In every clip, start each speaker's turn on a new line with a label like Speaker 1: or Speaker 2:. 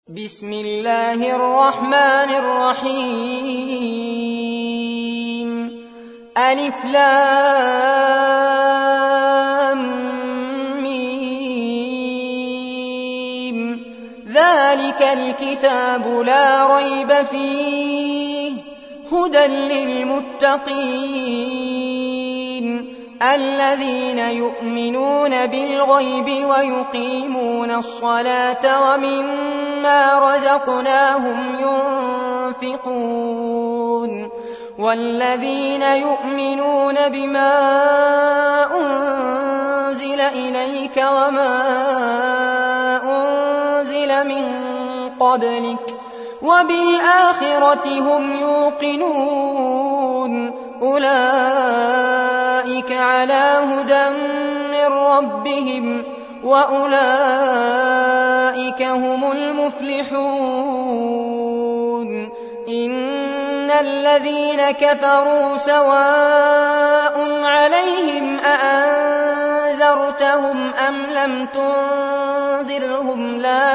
Speaker 1: بسم الله الرحمن الرحيم ألف لام ميم ذلك الكتاب لا ريب فيه هدى للمتقين الذين يؤمنون بالغيب ويقيمون الصلاة ومما رزقناهم ينفقون والذين يؤمنون بما أنزل إليك وما أنزل من قبلك وبالآخرة هم يوقنون أولئك على هدى من ربهم وأولئك هم المفلحون إن الذين كفروا سواء عليهم أأنذرتهم أم لم تنذرهم لا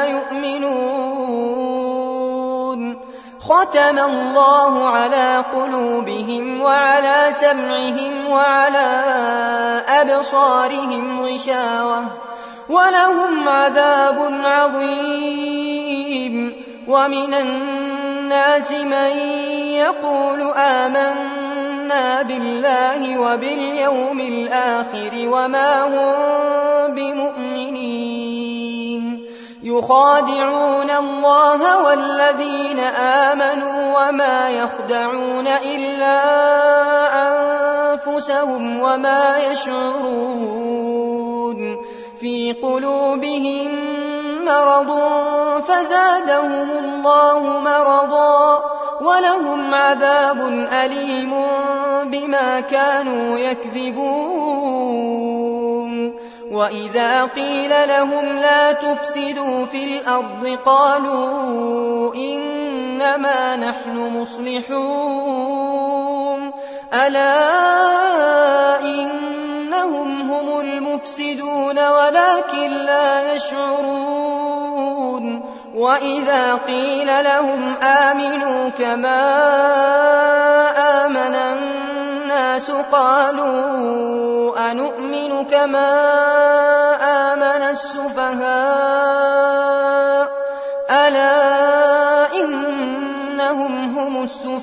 Speaker 1: يؤمنون ختم الله على قلوبهم وعلى سمعهم وعلى أبصارهم غشاوة ولهم عذاب عظيم ومن الناس من يقول آمنا بالله وباليوم الآخر وما هم بمؤمنين يخادعون الله والذين آمنوا وما يخدعون إلا أنفسهم وما يشعرون في قلوبهم مرض فزادهم الله مرضا ولهم عذاب أليم بما كانوا يكذبون وإذا قيل لهم لا تفسدوا في الأرض قالوا إنما نحن مصلحون ألا إنهم هم المفسدون ولكن لا يشعرون وإذا قيل لهم آمنوا كما آمن الناس قالوا أنؤمن كما آمن السفهاء ألا إنهم هم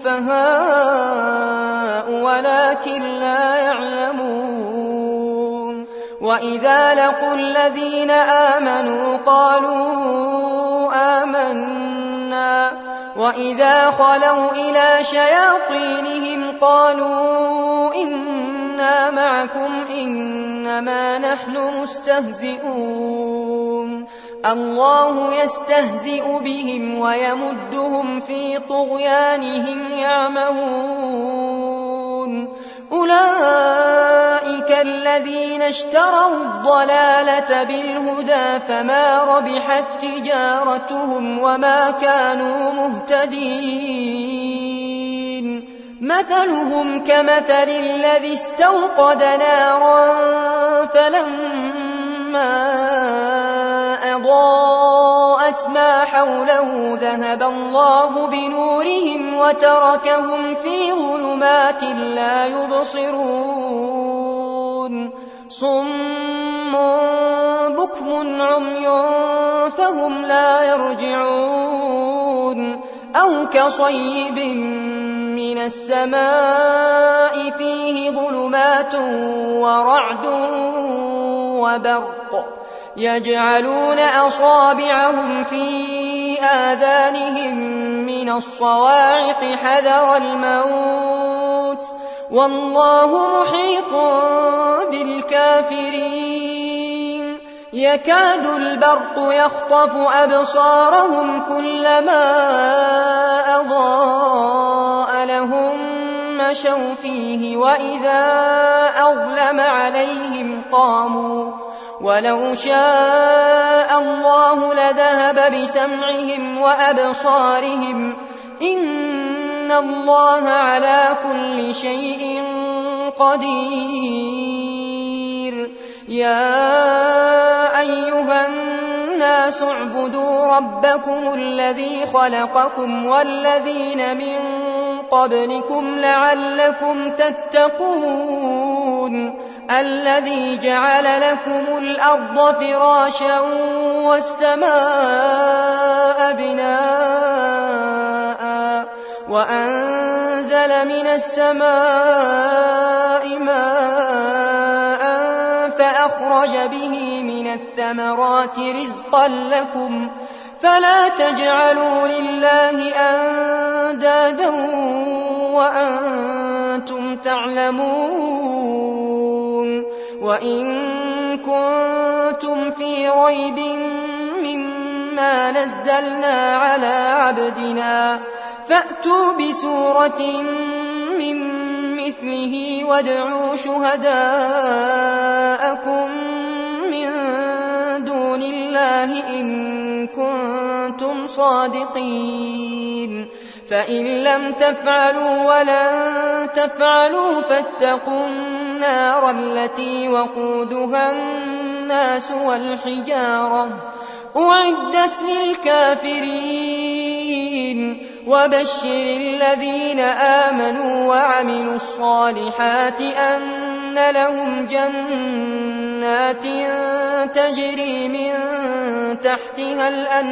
Speaker 1: السفهاء ولكن لا يعلمون وإذا لقوا الذين آمنوا قالوا آمنا وإذا خلوا إلى شياطينهم قالوا إنا معكم إنما نحن مستهزئون الله يستهزئ بهم ويمدهم في طغيانهم يعمهون أولئك الذين اشتروا الضلالة بالهدى فما ربحت تجارتهم وما كانوا مهتدين مثلهم كمثل الذي استوقد نارا فلما أضاءت ما حوله ذهب الله بنورهم وتركهم في ظلمات لا يبصرون صم بكم عمي فهم لا يرجعون أو كصيب من السماء فيه ظلمات ورعد وبرق يجعلون أصابعهم في آذانهم من الصواعق حذر الموت والله محيط بالكافرين يكاد البرق يخطف أبصارهم كلما أضاء لهم مشوا فيه وإذا أظلم عليهم قاموا ولو شاء الله لذهب بسمعهم وأبصارهم إن الله على كل شيء قدير يا أيها الناس اعبدوا ربكم الذي خلقكم والذين من قبلكم لعلكم تتقون الذي جعل لكم الأرض فراشا والسماء بناء وأنزل من السماء ماء فأخرج به من الثمرات رزقا لكم فلا تجعلوا لله أندادا وأنتم تعلمون وإن كنتم في ريب مما نزلنا على عبدنا فأتوا بسورة من مثله وادعوا شهداءكم من دون الله إن كنتم صادقين فإن لم تفعلوا ولن تفعلوا فاتقوا النار التي وقودها الناس والحجارة أعدت للكافرين وبشر الذين آمنوا وعملوا الصالحات أن لهم جنات تجري من تحتها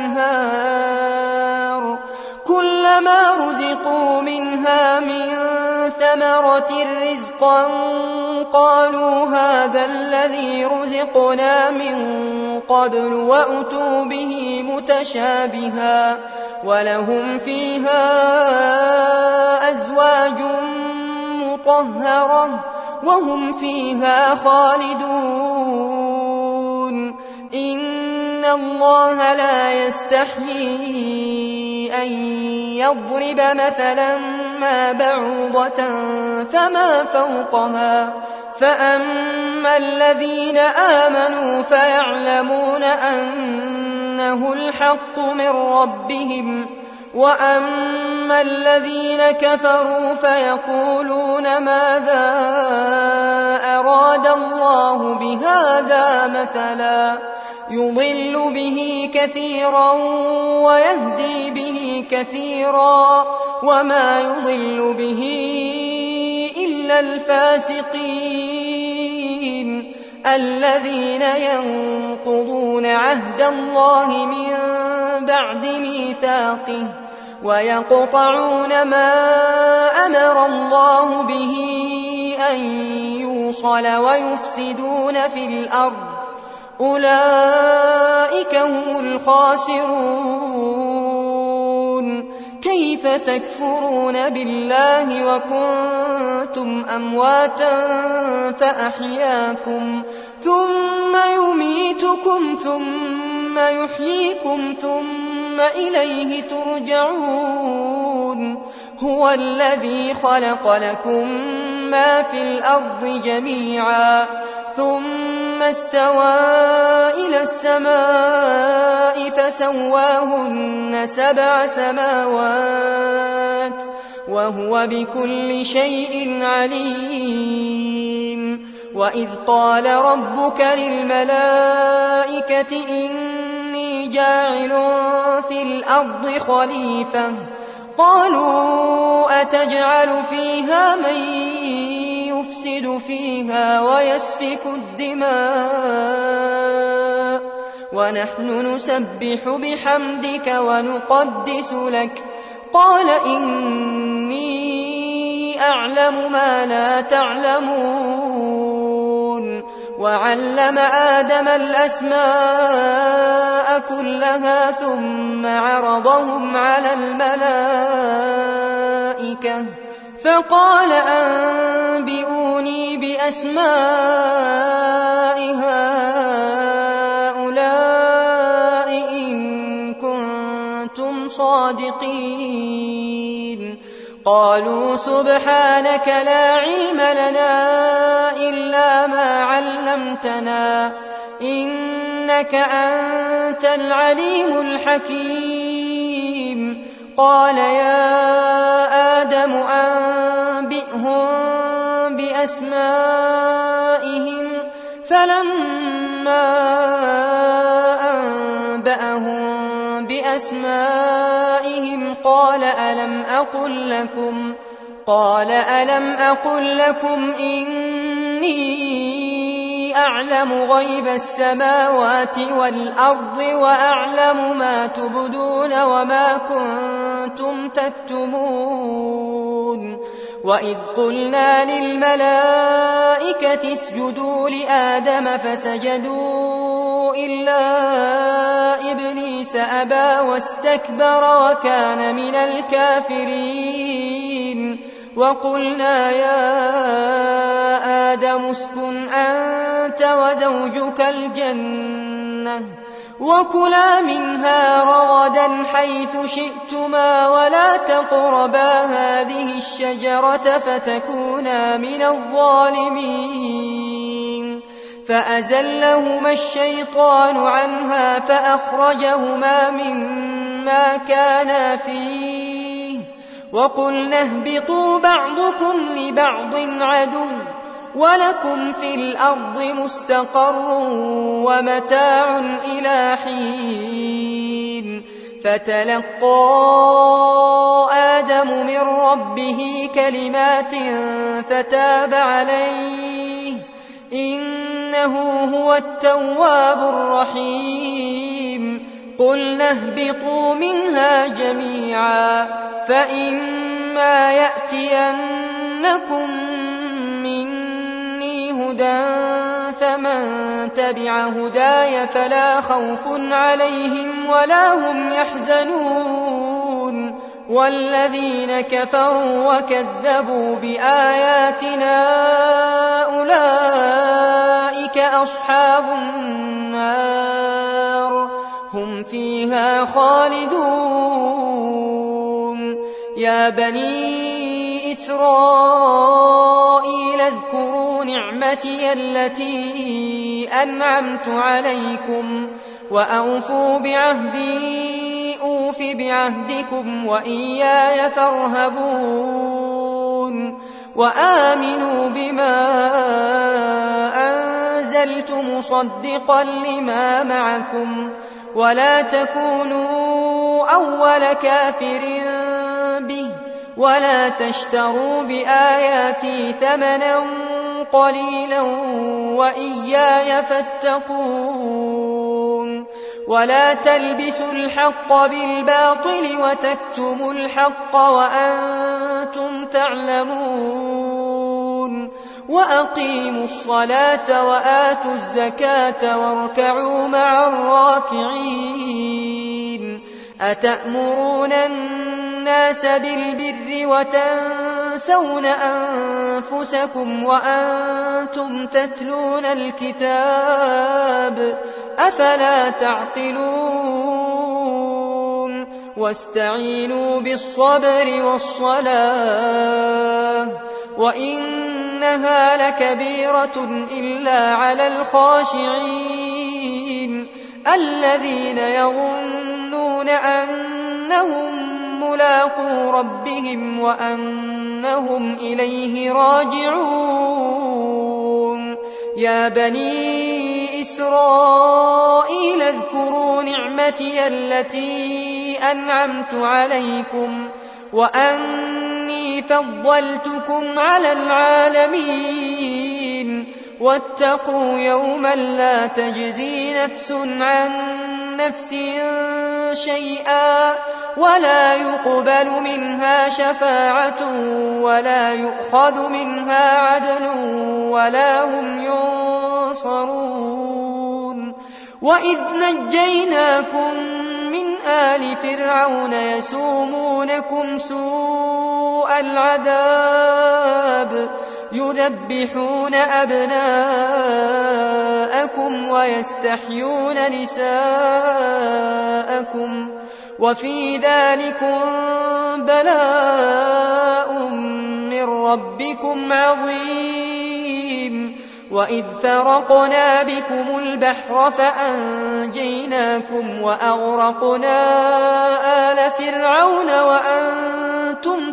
Speaker 1: الأنهار كلما رزقوا منها من ثمرة رزقا قالوا هذا الذي رزقنا من قبل وأتوا به متشابها ولهم فيها أزواج مطهرة وهم فيها خالدون إن الله لا يستحيي أن يضرب مثلا ما بعوضة فما فوقها فأما الذين آمنوا فيعلمون أنه الحق من ربهم وأما الذين كفروا فيقولون ماذا أراد الله بهذا مثلا يضل به كثيرا ويهدي به كثيرا وما يضل به إلا الفاسقين الذين ينقضون عهد الله من بعد ميثاقه ويقطعون ما أمر الله به أن يوصل ويفسدون في الأرض أولئك هم الخاسرون كيف تكفرون بالله وكنتم أمواتا فأحياكم ثم يميتكم ثم يحييكم ثم إليه ترجعون هو الذي خلق لكم ما في الأرض جميعا ثم استوى إلى السماء فسواهن 7 سماوات وهو بكل شيء عليم وإذ قال ربك للملائكة إني جاعل في الأرض خليفة قالوا أتجعل فيها من يفسد فيها ويسفك الدماء ونحن نسبح بحمدك ونقدس لك قال إني أعلم ما لا تعلمون وعلم آدم الأسماء كلها ثم عرضهم على الملائكة فقال أنبئوني بأسماء هؤلاء إن كنتم صادقين قالوا سبحانك لا علم لنا إلا ما علمتنا إنك أنت العليم الحكيم قال يا آدم أنبئهم بأسمائهم فلما أنبأهم بأسمائهم قال ألم أقل لكم إني أعلم غيب السماوات والأرض وأعلم ما تبدون وما كنتم تكتمون وإذ قلنا للملائكة اسجدوا لآدم فسجدوا إلا إبليس أبى واستكبر وكان من الكافرين وقلنا يا آدم اسكن أنت وزوجك الجنة وكلا منها رغدا حيث شئتما ولا تقربا هذه الشجرة فتكونا من الظالمين فأزلهما الشيطان عنها فأخرجهما مما كانا فيه وقلنا اهبطوا بعضكم لبعض عدو ولكم في الأرض مستقر ومتاع إلى حين فتلقى آدم من ربه كلمات فتاب عليه إنه هو التواب الرحيم قلنا اهبطوا منها جميعا فإما يأتينكم مني هدى فمن تبع هداي فلا خوف عليهم ولا هم يحزنون والذين كفروا وكذبوا بآياتنا أولئك أصحاب النار هم فيها خالدون يا بني إسرائيل اذكروا نعمتي التي أنعمت عليكم وأوفوا بعهدي أوف بعهدكم وإياي فارهبون وآمنوا بما أنزلت مصدقا لما معكم ولا تكونوا أول كافر به ولا تشتروا بآياتي ثمنا قليلا وإياي فاتقون ولا تلبسوا الحق بالباطل وتكتموا الحق وأنتم تعلمون وأقيموا الصلاة وآتوا الزكاة واركعوا مع الراكعين أتأمرون الناس بالبر وتنسون أنفسكم وأنتم تتلون الكتاب أفلا تعقلون واستعينوا بالصبر والصلاة وإنها لكبيرة إلا على الخاشعين الذين يظنون أنهم ملاقو ربهم وأنهم إليه راجعون يا بني إسرائيل اذكروا نعمتي التي أنعمت عليكم وأني فضلتكم على العالمين واتقوا يوما لا تجزي نفس عن نفس شيئا ولا يقبل منها شفاعة ولا يؤخذ منها عدل ولا هم ينصرون وإذ نجيناكم من آل فرعون يسومونكم سوء العذاب يذبحون أبناءكم ويستحيون نساءكم وفي ذلكم بلاء من ربكم عظيم وإذ فرقنا بكم البحر فأنجيناكم وأغرقنا آل فرعون وأنتم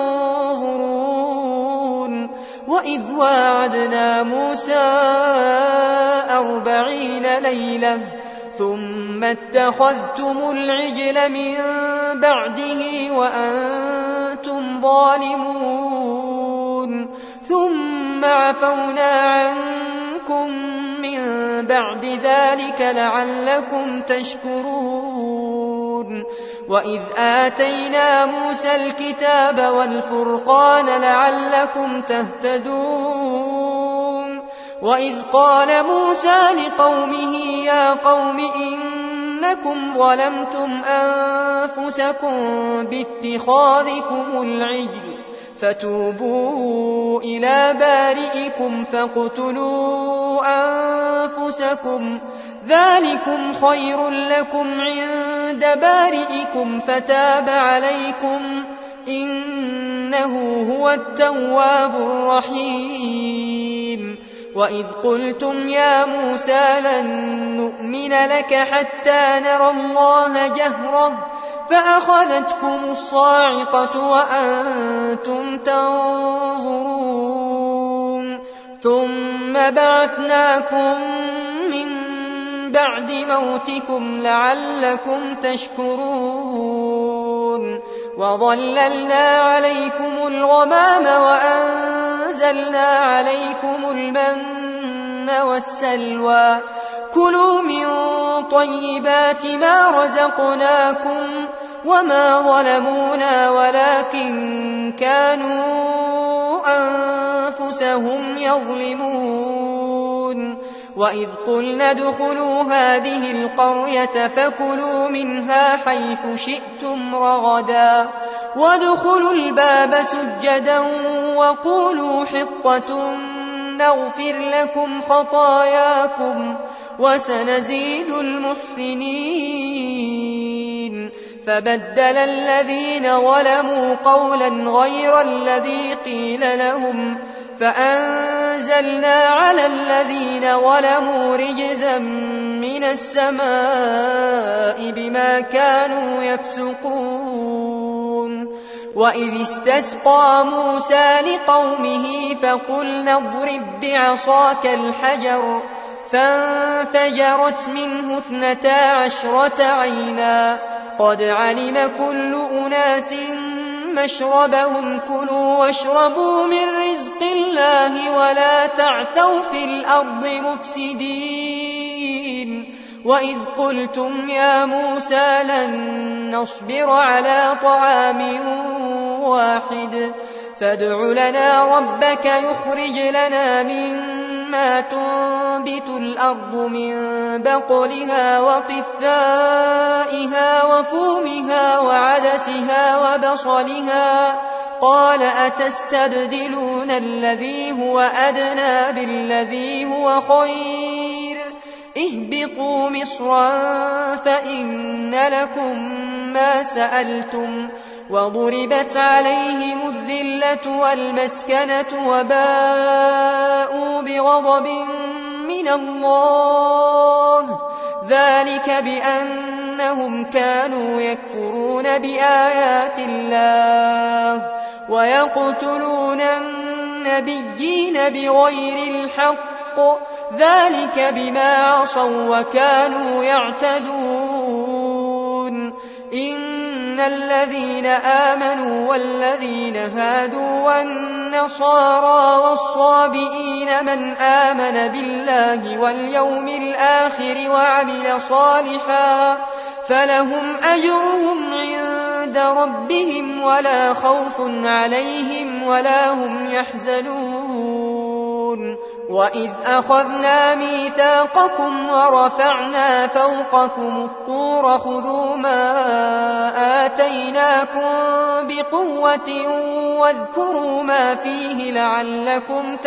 Speaker 1: تنظرون وإذ واعدنا موسى 40 ليلة ثم اتخذتم العجل من بعده وأنتم ظالمون ثم عفونا عنكم من بعد ذلك لعلكم تشكرون وإذ آتينا موسى الكتاب والفرقان لعلكم تهتدون وإذ قال موسى لقومه يا قوم إنكم ظلمتم أنفسكم باتخاذكم العجل فتوبوا إلى بارئكم فاقتلوا أنفسكم ذلكم خير لكم عند بارئكم فتاب عليكم إنه هو التواب الرحيم وإذ قلتم يا موسى لن نؤمن لك حتى نرى الله جهرة فأخذتكم الصاعقة وأنتم تنظرون ثم بعثناكم من بعد موتكم لعلكم تشكرون وظللنا عليكم الغمام وأنزلنا عليكم المن والسلوى كلوا من طيبات ما رزقناكم وما ظلمونا ولكن كانوا أنفسهم يظلمون وإذ قلنا ادخلوا هذه القرية فكلوا منها حيث شئتم رغدا وادخلوا الباب سجدا وقولوا حطة نغفر لكم خطاياكم وسنزيد المحسنين فبدل الذين ظلموا قولا غير الذي قيل لهم فأنزلنا على الذين ظلموا رجزا من السماء بما كانوا يفسقون وإذ استسقى موسى لقومه فقلنا اضرب بعصاك الحجر فانفجرت منه 12 عينا قد علم كل أناس مشربهم كلوا واشربوا من رزق الله ولا تعثوا في الأرض مفسدين وإذ قلتم يا موسى لن نصبر على طعام واحد فادع لنا ربك يخرج لنا مما تنبت الأرض من بقلها وقثائها وفومها وعدسها وبصلها قال أتستبدلون الذي هو أدنى بالذي هو خير اهبطوا مصرا فإن لكم ما سألتم وضربت عليهم الذلة والمسكنة وباءوا بغضب من الله ذلك بأنهم كانوا يكفرون بآيات الله ويقتلون النبيين بغير الحق ذلك بما عصوا وكانوا يعتدون إن الذين آمنوا والذين هادوا والنصارى والصابئين من آمن بالله واليوم الآخر وعمل صالحا فلهم أجرهم عند ربهم ولا خوف عليهم ولا هم يحزنون وإذ أخذنا ميثاقكم ورفعنا فوقكم الطور خذوا ما آتيناكم بقوة واذكروا ما فيه لعلكم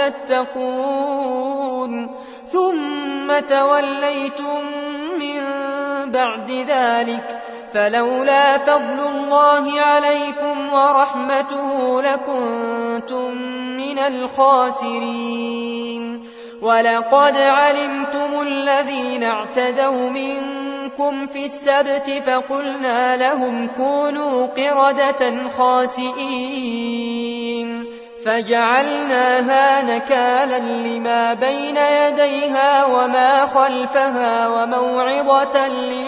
Speaker 1: تتقون ثم توليتم من بعد ذلك فلولا فضل الله عليكم ورحمته لكنتم من الخاسرين ولقد علمتم الذين اعتدوا منكم في السبت فقلنا لهم كونوا قردة خاسئين فجعلناها نكالا لما بين يديها وما خلفها وموعظة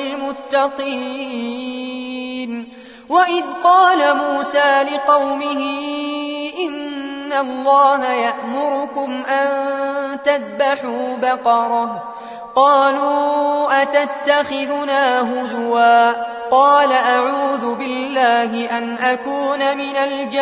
Speaker 1: للمتقين. وإذ قال موسى لقومه إن الله يأمركم أن تذبحوا بقرة قالوا أتتخذنا هزوا قال أعوذ بالله أن أكون من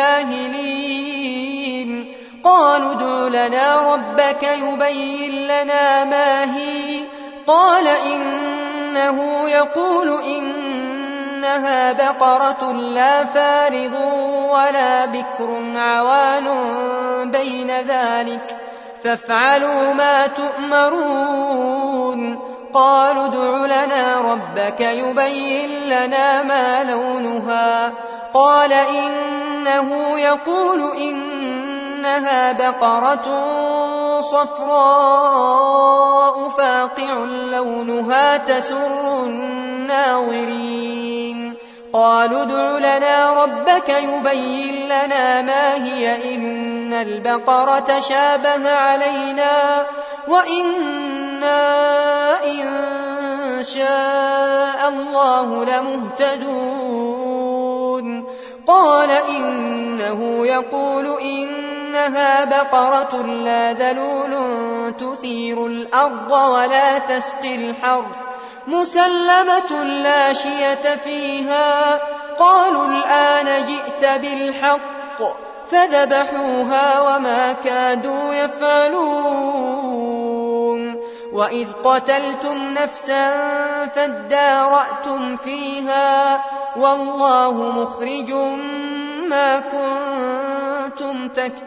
Speaker 1: الجاهلين. قالوا ادع لنا ربك يبين لنا ما هي قال إنه يقول إنها بقرة لا فارض ولا بكر عوان بين ذلك فافعلوا ما تؤمرون. قالوا ادع لنا ربك يبين لنا ما لونها قال إنه يقول إنها بقرة صفراء فاقع لونها تسر الناظرين. قالوا ادع لنا ربك يبين لنا ما هي إن البقرة شابه علينا وإنا إن شاء الله لمهتدون. قال إنه يقول إنها بقرة لا ذلول تثير الأرض ولا تسقي الحرث مسلمة لا شية فيها. قالوا الآن جئت بالحق فذبحوها وما كادوا يفعلون. وإذ قتلتم نفسا فادارأتم فيها والله مخرج ما كنتم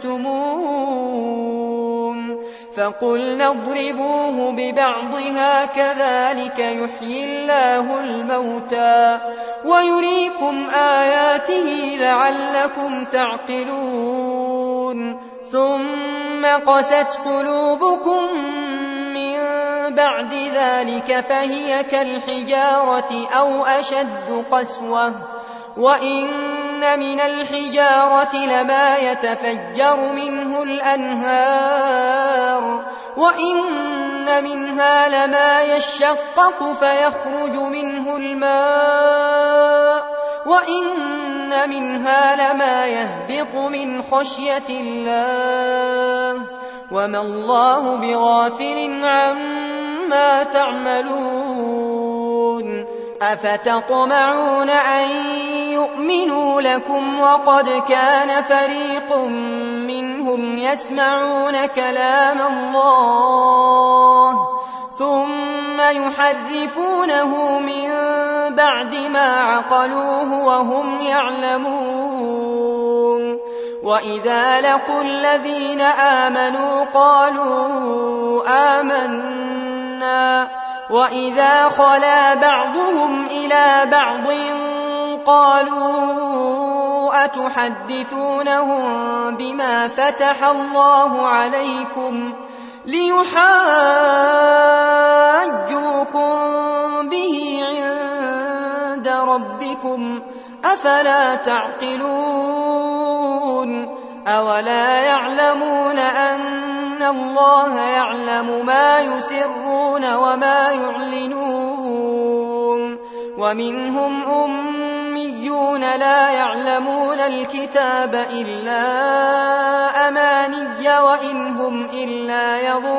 Speaker 1: تكتمون. فقلنا اضربوه ببعضها كذلك يحيي الله الموتى ويريكم آياته لعلكم تعقلون. ثم قست قلوبكم من بعد ذلك فهي كالحجارة أو أشد قسوة وإن من الحجارة لما يتفجر منه الأنهار وإن منها لما يشقق فيخرج منه الماء وإن منها لما يهبط من خشية الله وما الله بغافل عما تعملون. أفتطمعون أن يؤمنوا لكم وقد كان فريق منهم يسمعون كلام الله ثم يحرفونه من بعد ما عقلوه وهم يعلمون. وإذا لقوا الذين آمنوا قالوا آمنا وإذا خلا بعضهم إلى بعض قالوا أتحدثونهم بما فتح الله عليكم ليحاجوكم به عند ربكم أفلا تعقلون. أولا يعلمون أن الله يعلم ما يسرون وما يعلنون. ومنهم أميون لا يعلمون الكتاب إلا أماني وإن هم إلا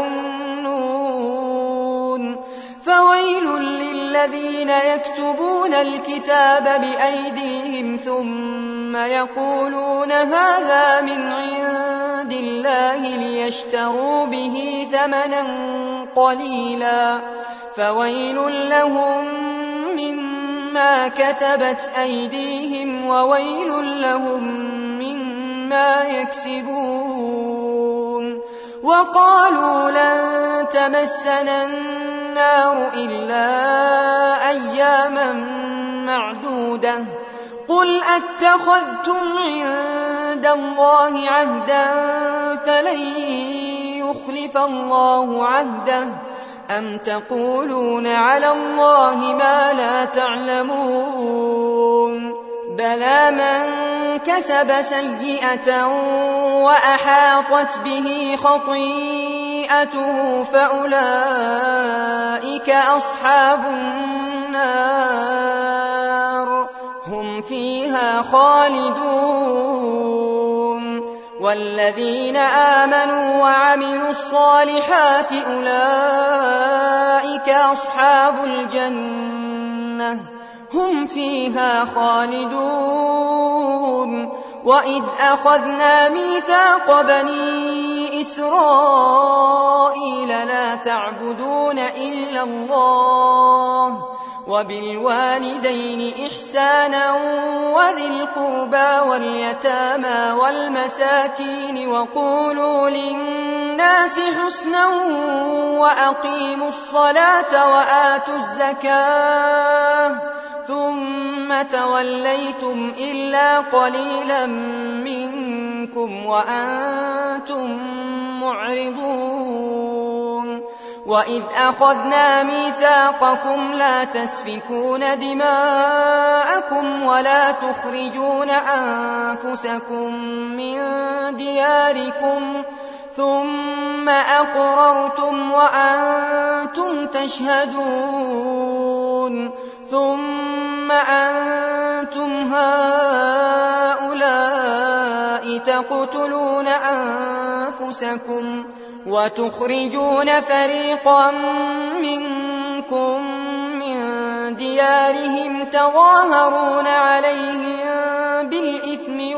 Speaker 1: يظنون. فويل للذين يكتبون الكتاب بأيديهم ثم يقولون هذا من عند الله ليشتروا به ثمنا قليلا فويل لهم مما كتبت أيديهم وويل لهم مما يكسبون. وقالوا لن تمسنا النار إلا أياما معدودة قل أتخذتم عند الله عهدا فلن يخلف الله عهده أم تقولون على الله ما لا تعلمون. بلى من كسب سيئة وأحاطت به خطيئته فأولئك أصحاب النار هم فيها خالدون والذين آمنوا وعملوا الصالحات أولئك أصحاب الجنة هم فيها خالدون وإذ أخذنا ميثاق بني إسرائيل لا تعبدون إلا الله وبالوالدين إحسانا وذي القربى واليتامى والمساكين وقولوا للناس حسنا وأقيموا الصلاة وآتوا الزكاة ثم توليتم إلا قليلا منكم وأنتم معرضون وإذ أخذنا ميثاقكم لا تسفكون دماءكم ولا تخرجون أنفسكم من دياركم ثم أقررتم وأنتم تشهدون ثم أنتم هؤلاء تقتلون أنفسكم وتخرجون فريقا منكم من ديارهم تظاهرون عليهم بالإثم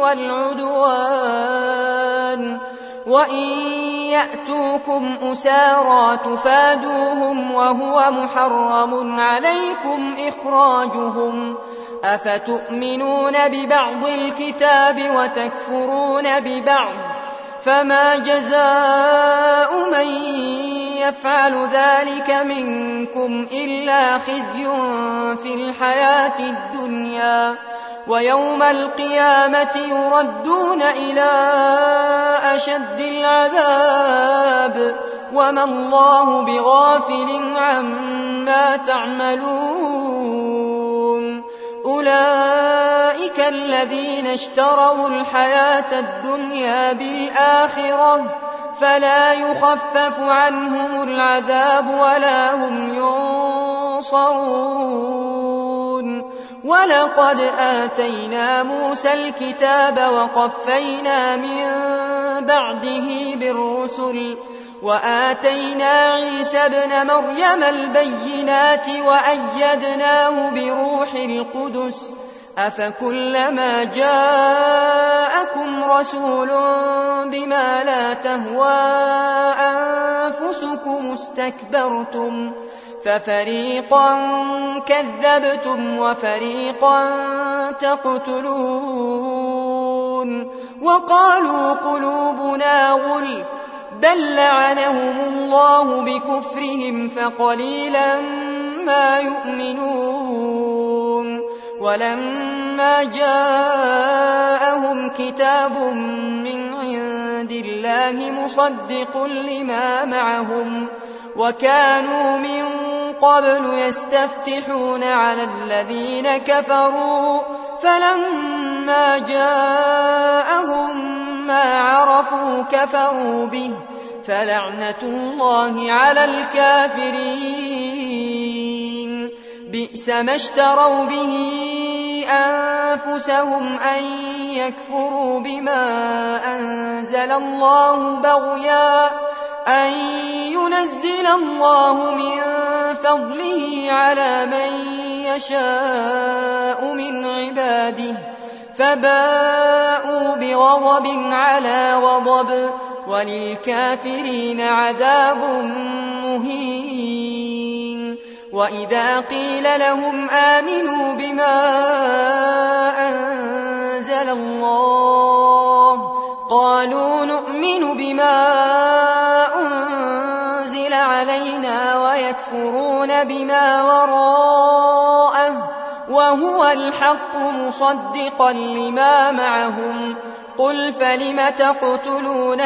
Speaker 1: والعدوان وإن يأتوكم أسارى تفادوهم وهو محرم عليكم إخراجهم أفتؤمنون ببعض الكتاب وتكفرون ببعض فما جزاء من يفعل ذلك منكم إلا خزي في الحياة الدنيا ويوم القيامة يردون إلى أشد العذاب وما الله بغافل عما تعملون أولئك الذين اشتروا الحياة الدنيا بالآخرة فلا يخفف عنهم العذاب ولا هم ينصرون ولقد آتينا موسى الكتاب وقفينا من بعده بالرسل وآتينا عيسى ابن مريم البينات وأيدناه بروح القدس أفكلما جاءكم رسول بما لا تهوى أنفسكم استكبرتم ففريقا كذبتم وفريقا تقتلون وقالوا قلوبنا غلف بل لعنهم الله بكفرهم فقليلا ما يؤمنون ولما جاءهم كتاب من عند الله مصدق لما معهم وكانوا من قبل يستفتحون على الذين كفروا فلما جاءهم ما عرفوا كفروا به فلعنة الله على الكافرين بئس ما اشتروا به أنفسهم أن يكفروا بما أنزل الله بغيا أن ينزل الله من فضله على من يشاء من عباده فباءوا بغضب على غضب وللكافرين عذاب مهين وإذا قيل لهم آمنوا بما أنزل الله قالوا نؤمن بما أنزل علينا ويكفرون بما وراءه وهو الحق مصدقا لما معهم قل فلم تقتلون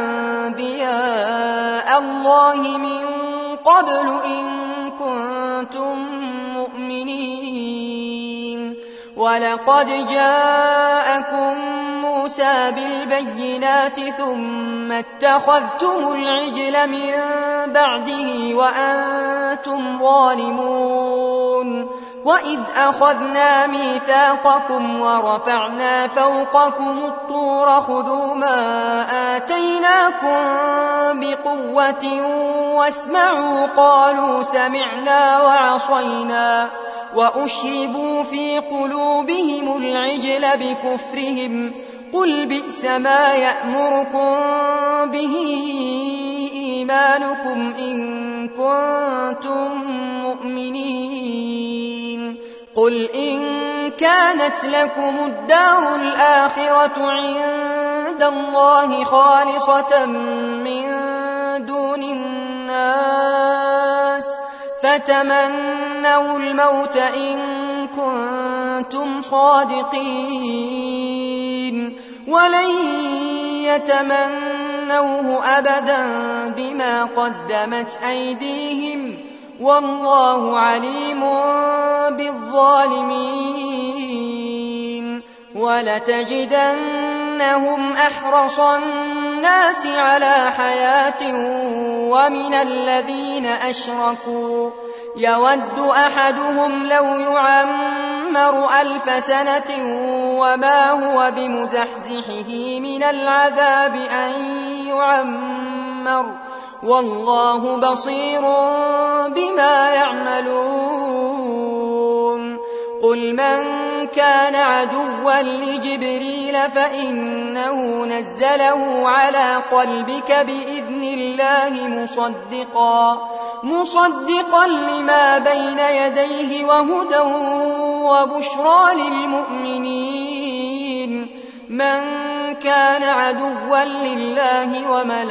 Speaker 1: أنبياء الله من قبل إن كنتم مؤمنين ولقد جاءكم موسى بالبينات ثم اتخذتم العجل من بعده وأنتم ظالمون وإذ أخذنا ميثاقكم ورفعنا فوقكم الطور خذوا ما آتيناكم بقوة واسمعوا قالوا سمعنا وعصينا وأشربوا في قلوبهم العجل بكفرهم قل بئس ما يأمركم به إيمانكم إن كنتم مؤمنين قل إن كانت لكم الدار الآخرة عند الله خالصة من دون الناس فتمنوا الموت إن كنتم صادقين ولن يتمنوه أبدا بما قدمت أيديهم والله عليم بالظالمين ولتجدنهم أحرص الناس على حياة ومن الذين أشركوا يود أحدهم لو يعمر 1000 سنة وما هو بمزحزحه من العذاب أن يعمر والله بصير بما يعملون قل من كان عدوا لجبريل فإنه نزله على قلبك بإذن الله مصدقا لما بين يديه وهدى وبشرى للمؤمنين من كان عدوا لله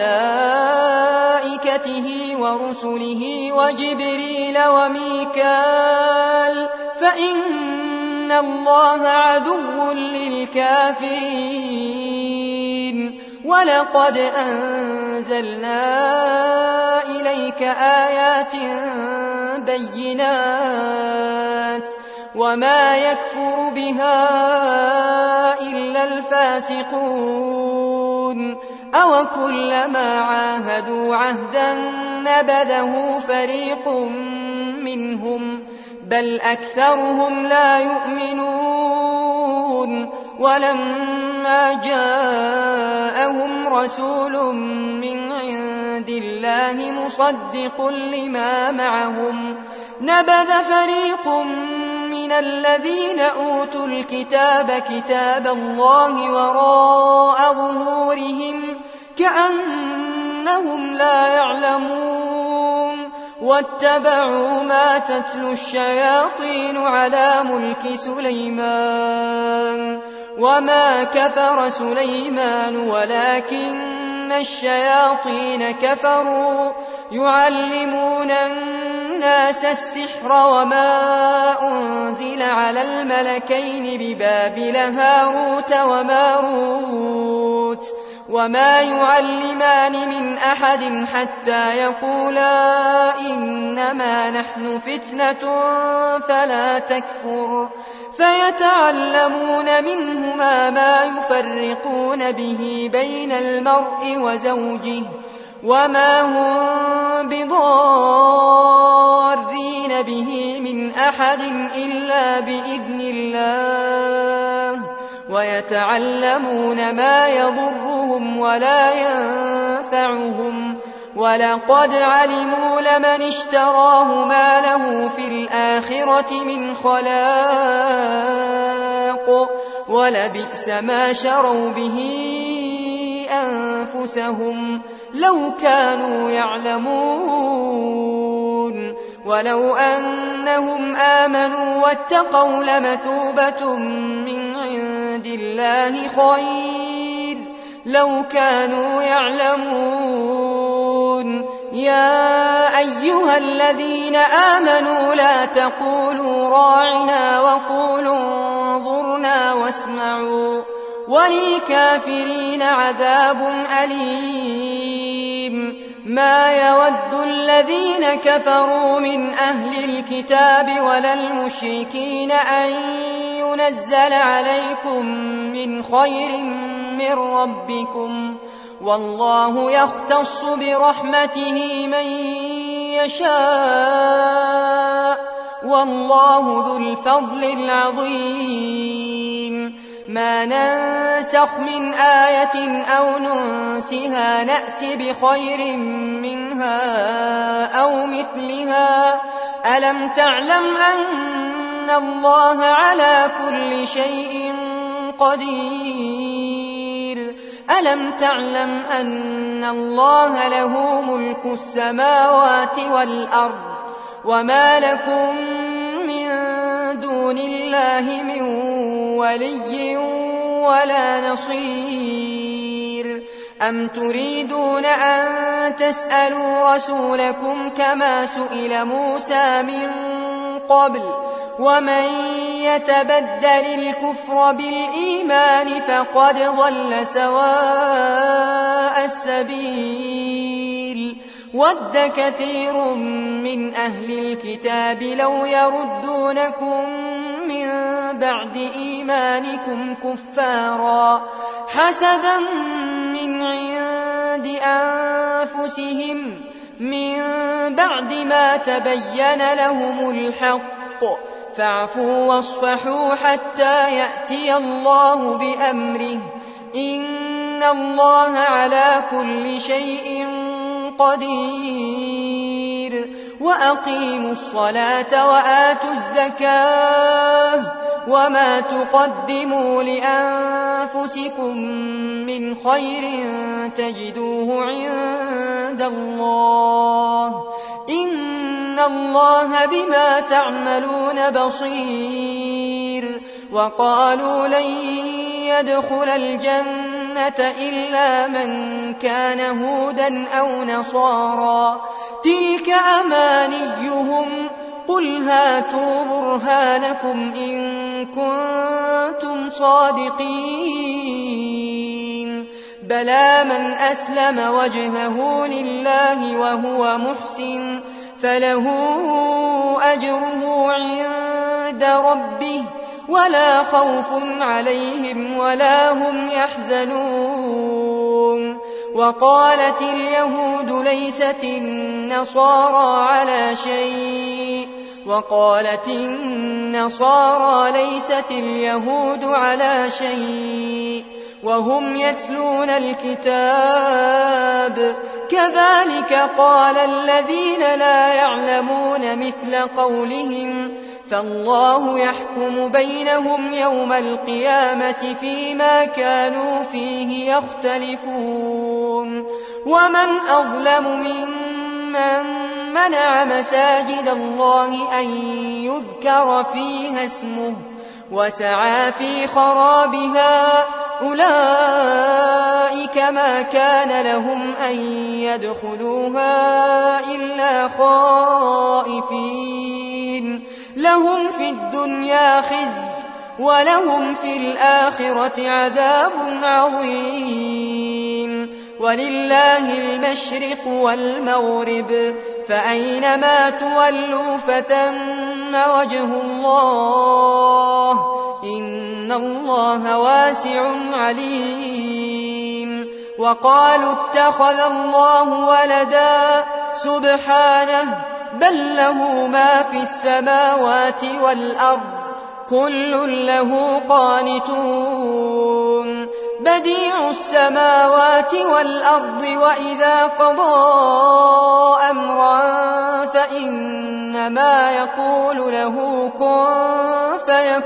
Speaker 1: وملائكته ورسله وجبريل وميكال فإن الله عدو للكافرين ولقد أنزلنا إليك آيات بينات وما يكفر بها إلا الفاسقون أوكلما عاهدوا عهدا نبذه فريق منهم بل أكثرهم لا يؤمنون ولما جاءهم رسول من عند الله مصدق لما معهم نبذ فريق من الذين أوتوا الكتاب كتاب الله وراء ظهورهم كأنهم لا يعلمون واتبعوا ما تتلو الشياطين على ملك سليمان وما كفر سليمان ولكن الشياطين كفروا يعلمون الناس السحر وما أنزل على الملكين ببابل هاروت وماروت وما يعلمان من أحد حتى يقولا إنما نحن فتنة فلا تكفر فيتعلمون منهما ما يفرقون به بين المرء وزوجه وما هم بضارين به من أحد إلا بإذن الله ويتعلمون ما يضرهم ولا ينفعهم ولقد علموا لمن اشتراه ما له في الآخرة من خلاق ولبئس ما شروا به أنفسهم لو كانوا يعلمون ولو أنهم آمنوا واتقوا لمثوبة من عند الله خير لو كانوا يعلمون يا أيها الذين آمنوا لا تقولوا راعنا وقولوا انظرنا وللكافرين عذاب أليم. ما يود الذين كفروا من أهل الكتاب ولا المشركين أن ينزل عليكم من خير من ربكم، والله يختص برحمته من يشاء، والله ذو الفضل العظيم. ما ننسخ من آية أو ننسها نأت بخير منها أو مثلها. ألم تعلم أن الله على كل شيء قدير؟ ألم تعلم أن الله له ملك السماوات والأرض، وما لكم من دون الله من ولي ولا نصير؟ أم تريدون أن تسألوا رسولكم كما سئل موسى من قبل؟ ومن يتبدل الكفر بالإيمان فقد ضل سواء السبيل. ود كثير من أهل الكتاب لو يردونكم من بعد إيمانكم كفارا حسدا من عند أنفسهم من بعد ما تبين لهم الحق، فاعفوا واصفحوا حتى يأتي الله بأمره، إن الله على كل شيء قدير. وأقيموا الصلاة وآتوا الزكاة، وما تقدموا لأنفسكم من خير تجدوه عند الله، إن الله بما تعملون بصير. وقالوا لن يدخل الجنة إلا من كان هودا أو نصارى، تلك أمانيهم، قل هاتوا برهانكم إن كنتم صادقين. بلى من أسلم وجهه لله وهو محسن فله أجره عند ربه ولا خوف عليهم ولا هم يحزنون. وقالت اليهود ليست النصارى على شيء، وقالت النصارى ليست اليهود على شيء، وهم يتلون الكتاب. كذلك قال الذين لا يعلمون مثل قولهم، فالله يحكم بينهم يوم القيامة فيما كانوا فيه يختلفون. ومن أظلم ممن منع مساجد الله أن يذكر فيها اسمه وسعى في خرابها، أولئك ما كان لهم أن يدخلوها إلا خائفين، لهم في الدنيا خزي ولهم في الآخرة عذاب عظيم. ولله المشرق والمغرب، فأينما تولوا فثم وجه الله، إن الله واسع عليم. وقالوا اتخذ الله ولدا، سبحانه، بل له ما في السماوات والأرض، كل له قانتون. بديع السماوات والأرض، وإذا قضى أمرا فإنما يقول له كن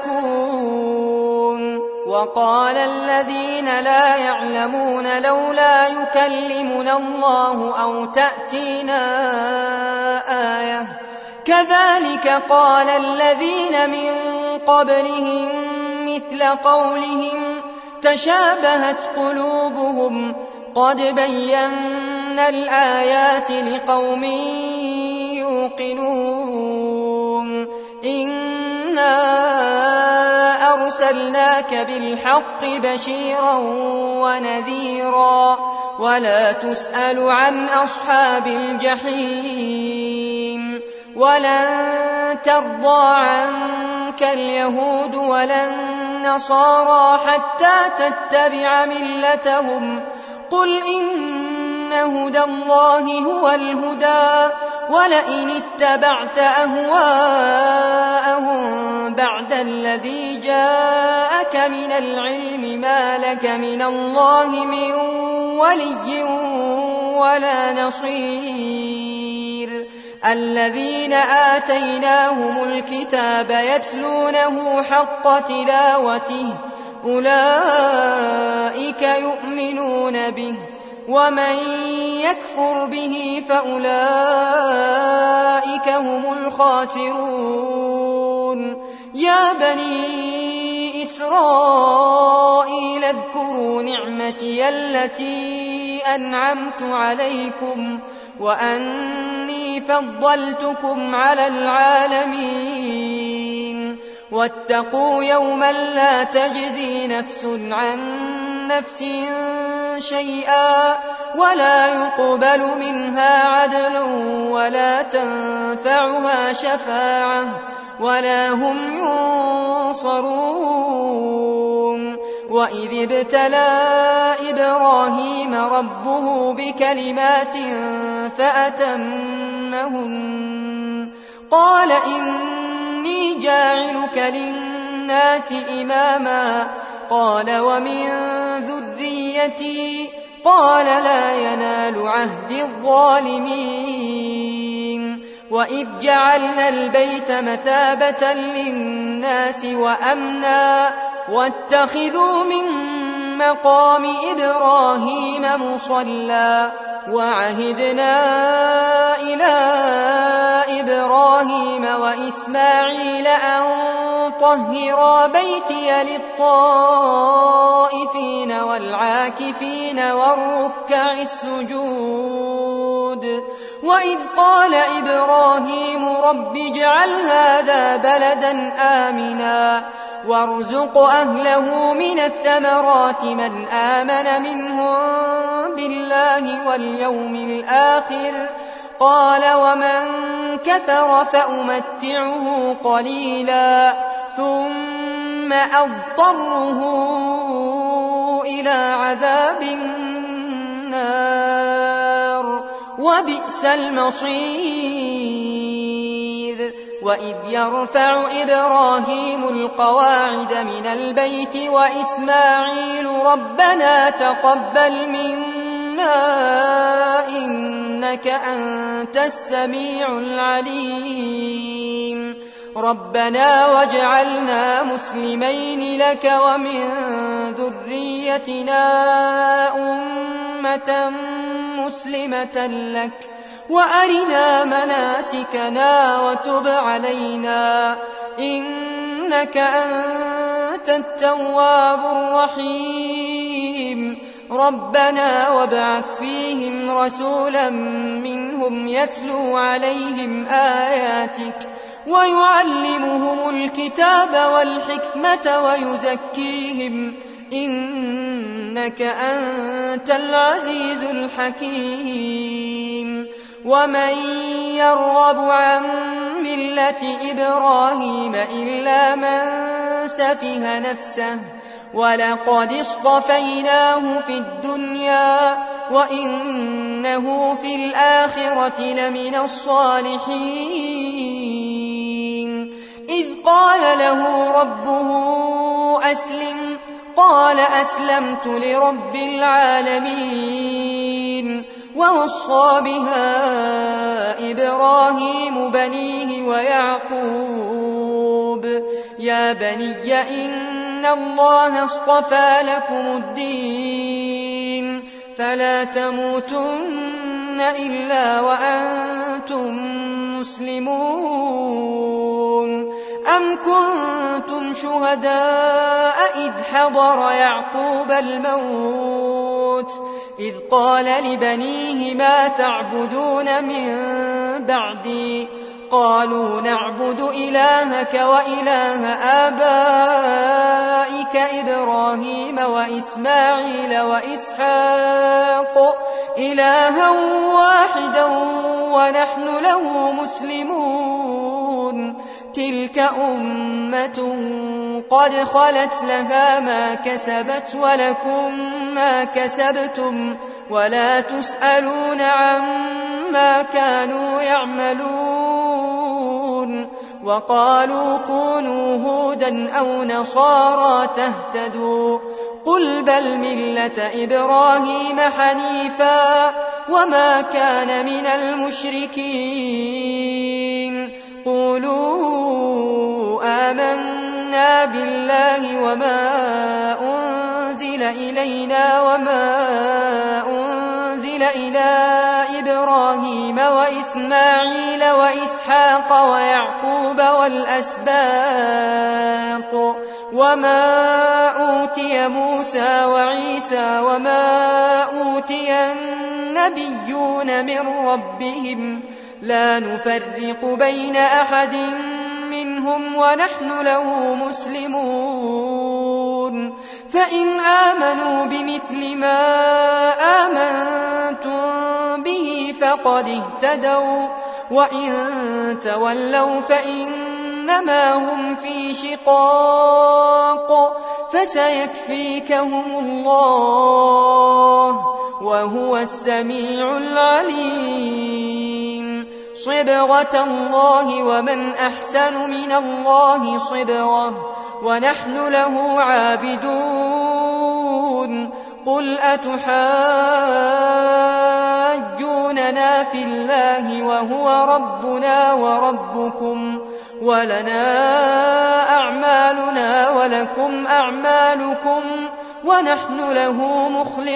Speaker 1: فيكون. وقال الذين لا يعلمون لولا يكلمنا الله أو تأتينا آية، كذلك قال الذين من قبلهم مثل قولهم تشابهت قلوبهم، قد بينا الآيات لقوم يوقنون. إنا أرسلناك بالحق بشيرا ونذيرا ولا تسأل عن أصحاب الجحيم ولن ترضى عنك اليهود ولا النصارى حتى تتبع ملتهم قل إن هدى الله هو الهدى ولئن اتبعت أهواءهم بعد الذي جاءك من العلم ما لك من الله من ولي ولا نصير الذين آتيناهم الكتاب يتلونه حق تلاوته أولئك يؤمنون به ومن يكفر به فأولئك هم الخاسرون يا بني إسرائيل اذكروا نعمتي التي أنعمت عليكم وأني فضلتكم على العالمين واتقوا يوما لا تجزي نفس عن نفس شيئا ولا يقبل منها عدل ولا تنفعها شفاعة ولا هم ينصرون وإذ ابتلى إبراهيم ربه بكلمات فأتمهن قال إني جاعلك للناس إماما قال ومن ذريتي قال لا ينال عهد الظالمين وإذ جعلنا البيت مثابة للناس وأمنا واتخذوا من مقام إبراهيم مصلى وعهدنا إلى إبراهيم وإسماعيل أن طهرا بيتي للطائفين والعاكفين والركع السجود وإذ قال إبراهيم رب اجعل هذا بلدا آمنا وارزق أهله من الثمرات من آمن منهم بالله واليوم الآخر قال ومن كفر فأمتعه قليلا ثم أضطره إلى عذاب النار وبئس المصير وإذ يرفع إبراهيم القواعد من البيت وإسماعيل ربنا تقبل منا إنك أنت السميع العليم ربنا واجعلنا مسلمين لك ومن ذريتنا أمة مسلمة لك وأرنا مناسكنا وتب علينا إنك أنت التواب الرحيم ربنا وابعث فيهم رسولا منهم يتلو عليهم آياتك ويعلمهم الكتاب والحكمة ويزكيهم إنك أنت العزيز الحكيم ومن يرغب عن ملة إبراهيم إلا من سفه نفسه ولقد اصطفيناه في الدنيا وإنه في الآخرة لمن الصالحين إذ قال له ربه أسلم قال أسلمت لرب العالمين ووصى بها إبراهيم بنيه ويعقوب يا بني إن الله اصطفى لكم الدين فلا تموتن إلا وأنتم مسلمون أم كنتم شهداء إذ حضر يعقوب الموت إذ قال لبنيه ما تعبدون من بعدي قالوا نعبد إلهك وإله آبائك إبراهيم وإسماعيل وإسحاق إلها واحدا ونحن له مسلمون تلك أمة قد خلت لها ما كسبت ولكم ما كسبتم ولا تسألون عما كانوا يعملون وقالوا كونوا هودا أو نصارى تهتدوا قل بل ملة إبراهيم حنيفا وما كان من المشركين قولوا آمنا بالله وما أنزل إلينا وما أنزل إلى إبراهيم وإسماعيل وإسحاق ويعقوب والأسباط وما أوتي موسى وعيسى وما أوتي النبيون من ربهم لا نفرق بين أحد منهم ونحن له مسلمون فإن آمنوا بمثل ما آمنتم به فقد اهتدوا وإن تولوا فإنما هم في شقاق فسيكفيكهم الله وهو السميع العليم صبغة الله ومن أحسن من الله صبغة ونحن له عابدون قل أتحاجوننا في الله وهو ربنا وربكم ولنا أعمالنا ولكم أعمالكم ونحن له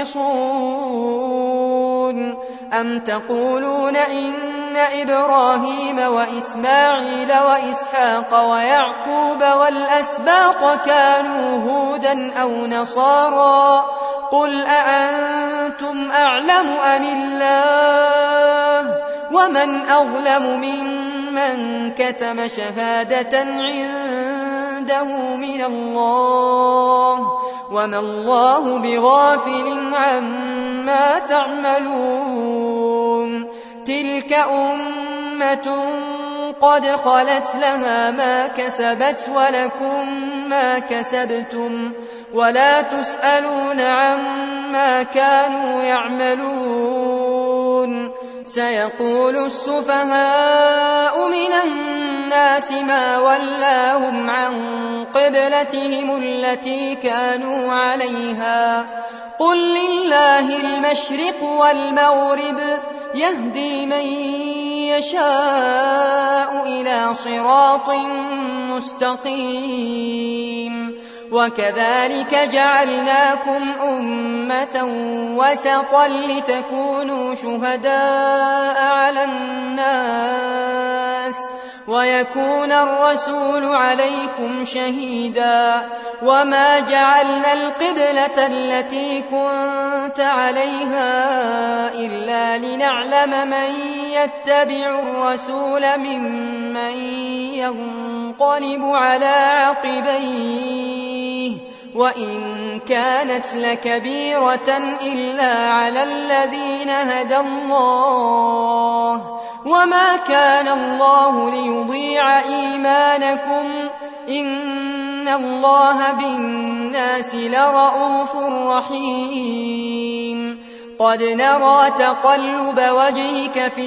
Speaker 1: مخلصون أم تقولون إن إبراهيم وإسماعيل وإسحاق ويعقوب والأسباط كانوا هودا أو نصارى قل أأنتم أعلم أم الله ومن أظلم ممن كتم شهادة عنده من الله وما الله بغافل عما تعملون تلك أمة قد خلت لها ما كسبت ولكم ما كسبتم ولا تسألون عما كانوا يعملون سيقول السفهاء من الناس ما ولاهم عن قبلتهم التي كانوا عليها قل لله المشرق والمغرب يهدي من يشاء إلى صراط مستقيم وكذلك جعلناكم أمة وسطا لتكونوا شهداء على الناس ويكون الرسول عليكم شهيدا وما جعلنا القبلة التي كنت عليها إلا لنعلم من يتبع الرسول ممن ينقلب على عقبيه وإن كانت لكبيرة إلا على الذين هدى الله وما كان الله ليضيع إيمانكم إن الله بالناس لرءوف رحيم قد نرى تقلب وجهك في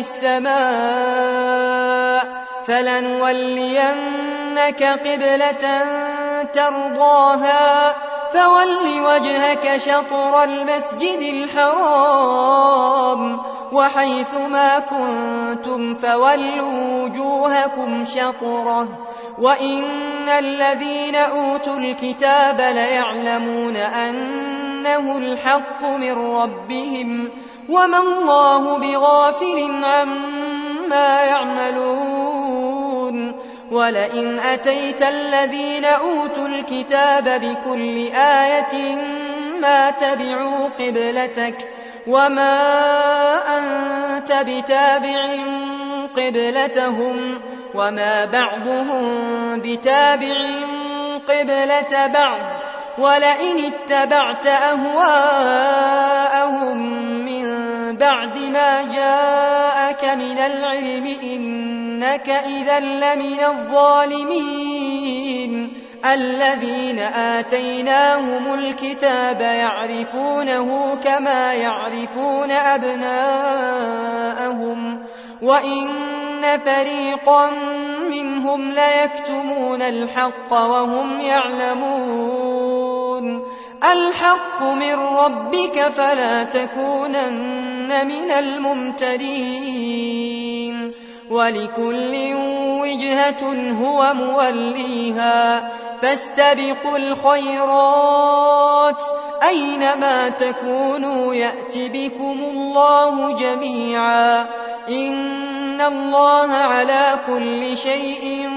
Speaker 1: السماء فلنولينك قبلة ترضاها فول وجهك شطر المسجد الحرام وحيث ما كنتم فولوا وجوهكم شطره وإن الذين أوتوا الكتاب ليعلمون أنه الحق من ربهم وما الله بغافل عما يعملون ولئن أتيت الذين أوتوا الكتاب بكل آية ما تبعوا قبلتك وما أنت بتابع قبلتهم وما بعضهم بتابع قبلة بعض ولئن اتبعت أهواءهم من بعد ما جاءك من العلم إنك إذا لمن الظالمين الذين آتيناهم الكتاب يعرفونه كما يعرفون أبناءهم وإن فريقا منهم ليكتمون الحق وهم يعلمون الحق من ربك فلا تكونن من الممترين ولكل وجهة هو موليها فاستبقوا الخيرات أينما تكونوا يأت بكم الله جميعا إن الله على كل شيء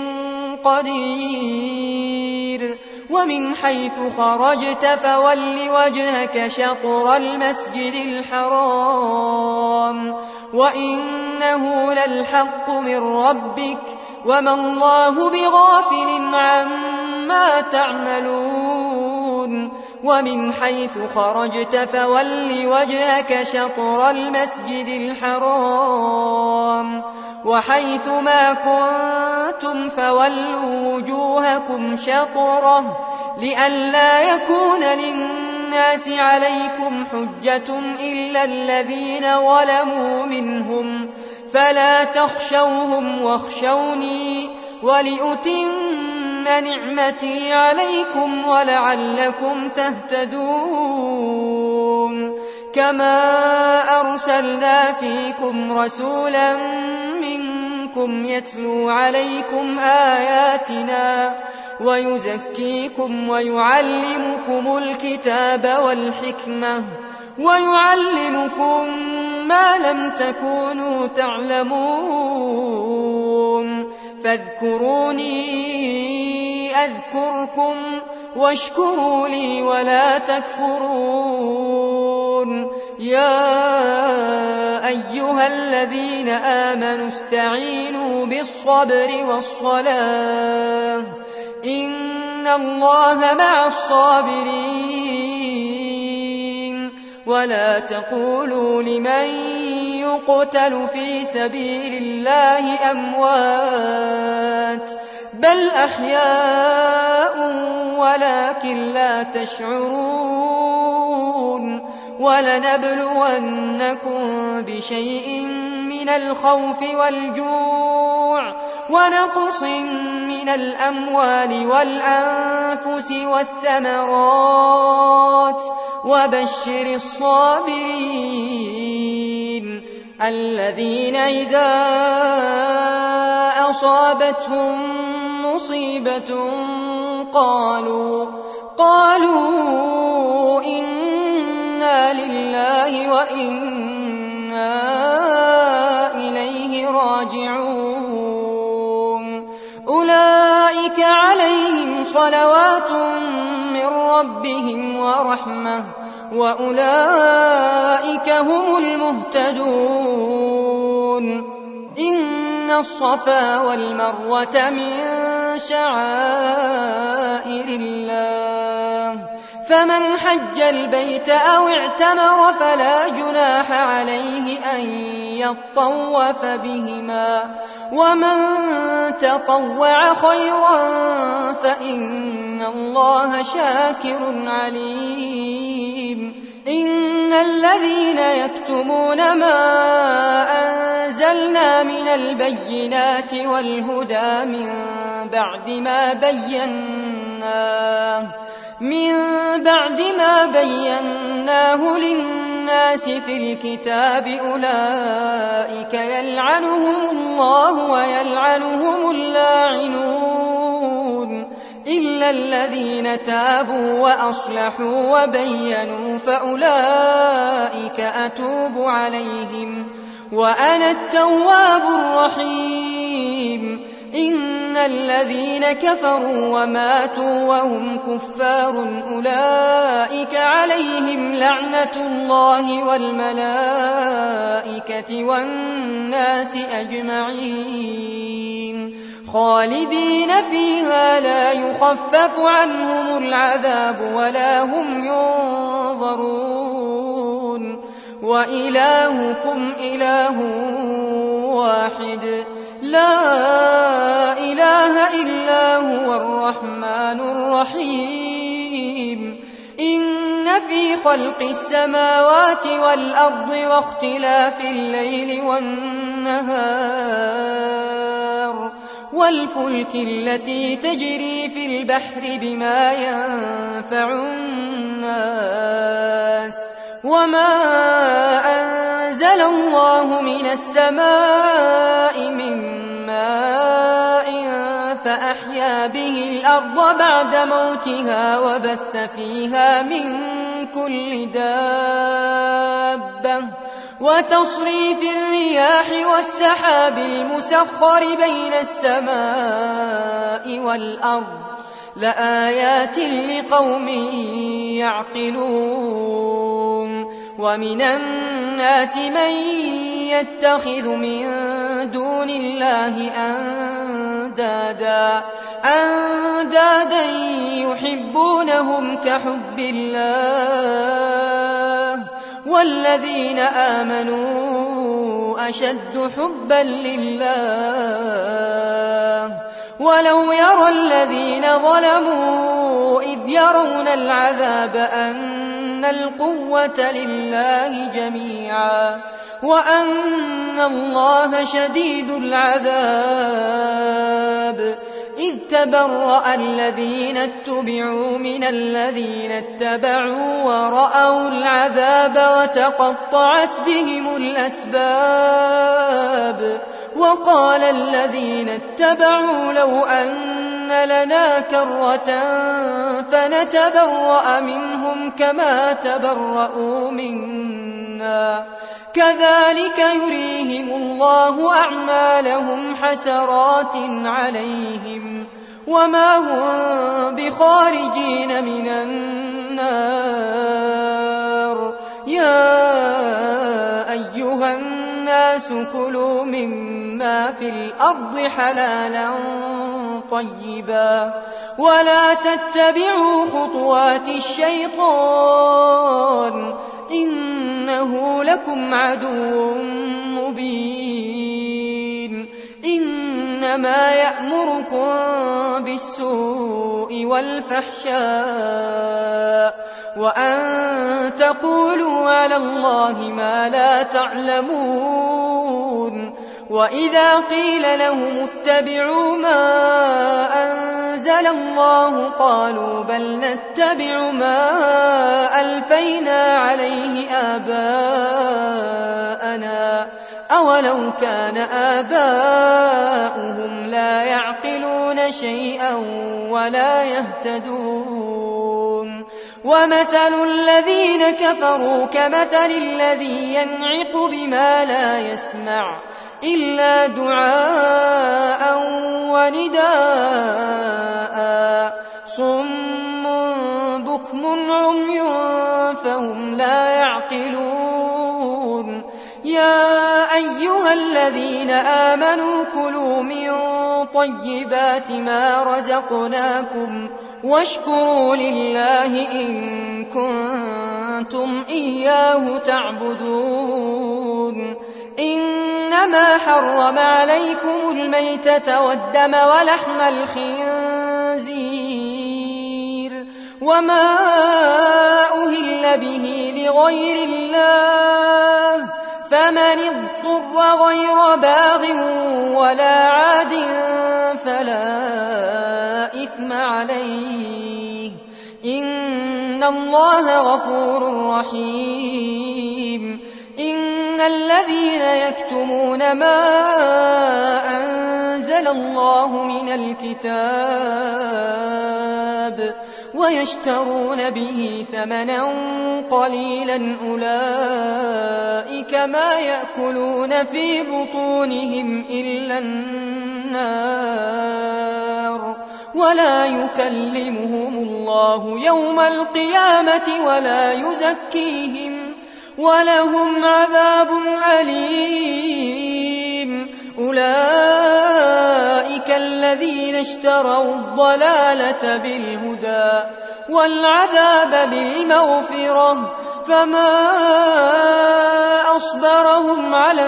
Speaker 1: قدير ومن حيث خرجت فول وجهك شطر المسجد الحرام وإنه للحق من ربك وما الله بغافل عما تعملون ومن حيث خرجت فول وجهك شطر المسجد الحرام وحيث ما كنتم فولوا وجوهكم شطره لئلا يكون للناس عليكم حجة إلا الذين ظلموا منهم فلا تخشوهم واخشوني ولأتم نعمتي عليكم ولعلكم تهتدون كما أرسلنا فيكم رسولا منكم يتلو عليكم آياتنا ويزكيكم ويعلمكم الكتاب والحكمة ويعلمكم ما لم تكونوا تعلمون فاذكروني أذكركم واشكروا لي ولا تكفرون يا أيها الذين آمنوا استعينوا بالصبر والصلاة إن الله مع الصابرين ولا تقولوا لمن يقتل في سبيل الله أموات بل أحياء ولكن لا تشعرون ولنبلونكم بشيء من الخوف والجوع ونقص من الأموال والأنفس والثمرات وبشر الصابرين الذين إذا أصابتهم مصيبة قالوا إنا لله وإنا إليه راجعون أولئك عليهم صلوات من ربهم ورحمة وأولئك هم المهتدون إن الصفا والمروة من شعائر الله فمن حج البيت أو اعتمر فلا جناح عليه أن يطوف بهما ومن تطوع خيرا فإن الله شاكر عليم إن الذين يكتمون ما أنزلنا من البينات والهدى من بعد ما بيناه للناس في الكتاب أولئك يلعنهم الله ويلعنهم اللاعنون إلا الذين تابوا وأصلحوا وبينوا فأولئك أتوب عليهم وأنا التواب الرحيم إن الذين كفروا وماتوا وهم كفار أولئك عليهم لعنة الله والملائكة والناس أجمعين خالدين فيها لا يخفف عنهم العذاب ولا هم ينظرون وإلهكم إله واحد لا إله إلا هو الرحمن الرحيم إن في خلق السماوات والأرض واختلاف الليل والنهار والفلك التي تجري في البحر بما ينفع الناس وما أنزل الله من السماء من ماء فأحيا به الأرض بعد موتها وبث فيها من كل دابة وتصريف الرياح والسحاب المسخر بين السماء والأرض لآيات لقوم يعقلون ومن الناس من يتخذ من دون الله أندادا يحبونهم كحب الله والذين آمنوا أشد حبا لله ولو يرى الذين ظلموا إذ يرون العذاب أن القوة لله جميعا وأن الله شديد العذاب إذ تبرأ الذين اتبعوا من الذين اتبعوا ورأوا العذاب وتقطعت بهم الأسباب وقال الذين اتبعوا لو أن لنا كرة فنتبرأ منهم كما تبرأوا منا كذلك يريهم الله أعمالهم حسرات عليهم وما هم بخارجين من النار يا أيها الناس كلوا مما في الأرض حلالا طيبا ولا تتبعوا خطوات الشيطان إنه لكم عدو مبين إنما يأمركم بالسوء والفحشاء وأن تقولوا على الله ما لا تعلمون وإذا قيل لهم اتبعوا ما أنزل الله قالوا بل نتبع ما ألفينا عليه آباءنا أولو كان آباؤهم لا يعقلون شيئا ولا يهتدون ومثل الذين كفروا كمثل الذي ينعق بما لا يسمع إلا دعاء ونداء صم بكم عمي فهم لا يعقلون يا أيها الذين آمنوا كلوا من طيبات ما رزقناكم واشكروا لله إن كنتم إياه تعبدون إنما حرم عليكم الميتة والدم ولحم الخنزير وما أهل به لغير الله فمن اضطر غير باغ ولا عاد فلا إثم عليه إن الله غفور رحيم إن الذين يكتمون ما أنزل الله من الكتاب ويشترون به ثمنا قليلا أولئك ما يأكلون في بطونهم إلا النار ولا يكلمهم الله يوم القيامة ولا يزكيهم ولهم عذاب أليم أولئك الذين الذين اشتروا الضلالة بالهدى والعذاب بالمغفرة فما أصبرهم على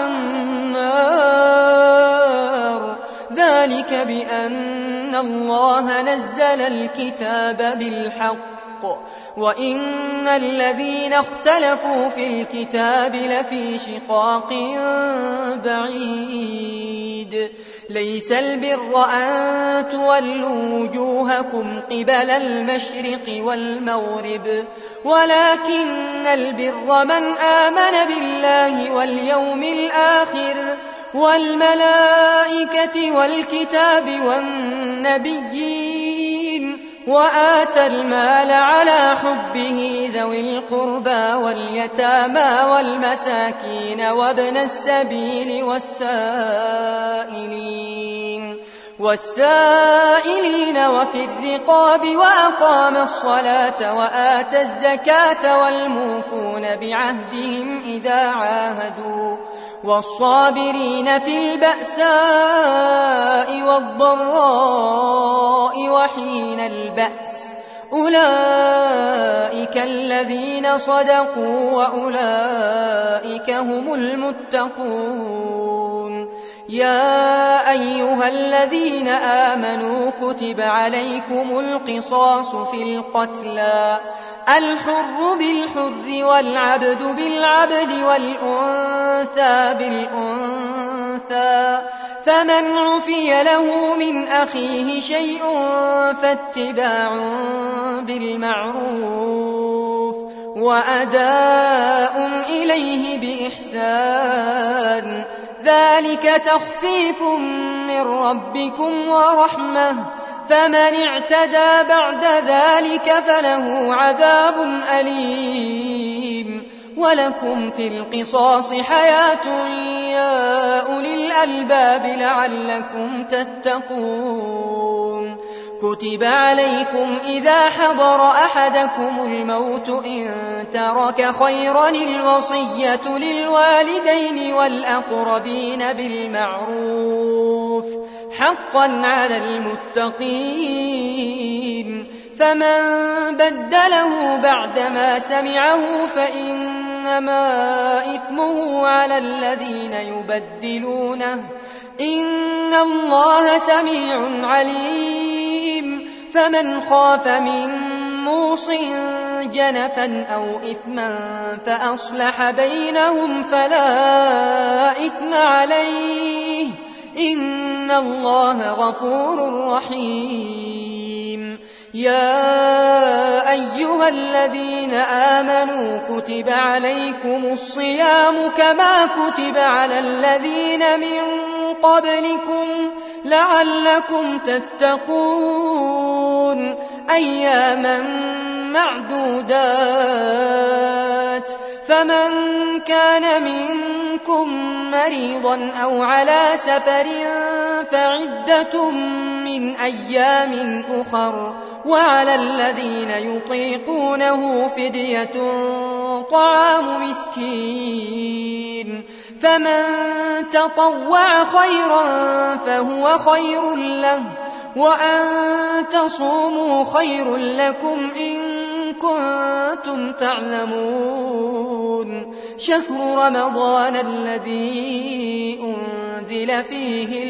Speaker 1: النار ذلك بأن الله نزل الكتاب بالحق وإن الذين اختلفوا في الكتاب لفي شقاق بعيد ليس البر أن تولوا وجوهكم قبل المشرق والمغرب ولكن البر من آمن بالله واليوم الآخر والملائكة والكتاب والنبيين وآتى المال على حبه ذوي القربى واليتامى والمساكين وابن السبيل والسائلين وفي الرقاب وأقام الصلاة وآتى الزكاة والموفون بعهدهم إذا عاهدوا والصابرين في البأساء والضراء وحين البأس أولئك الذين صدقوا وأولئك هم المتقون يا أيها الذين آمنوا كتب عليكم القصاص في القتلى الحر بالحر والعبد بالعبد والأنثى بالأنثى فمن عفي له من أخيه شيء فاتباع بالمعروف وأداء إليه بإحسان ذلك تخفيف من ربكم ورحمة فمن اعتدى بعد ذلك فله عذاب أليم ولكم في القصاص حياة يا أولي الألباب لعلكم تتقون كتب عليكم إذا حضر أحدكم الموت إن ترك خيرا الوصية للوالدين والأقربين بالمعروف حقا على المتقين فمن بدله بعدما سمعه فإنما إثمه على الذين يبدلونه إن الله سميع عليم فمن خاف من موص جنفا أو إثما فأصلح بينهم فلا إثم عليه إن الله غفور رحيم يا أيها الذين آمنوا كتب عليكم الصيام كما كتب على الذين من قبلكم لعلكم تتقون أياما معدودات فمن كان منكم مريضا أو على سفر فعدة من أيام أخر وعلى الذين يطيقونه فدية طعام مسكين فمن تطوع خيرا فهو خير له وأن تصوموا خير لكم إن كنتم تعلمون شهر رمضان الذي أنزل فيه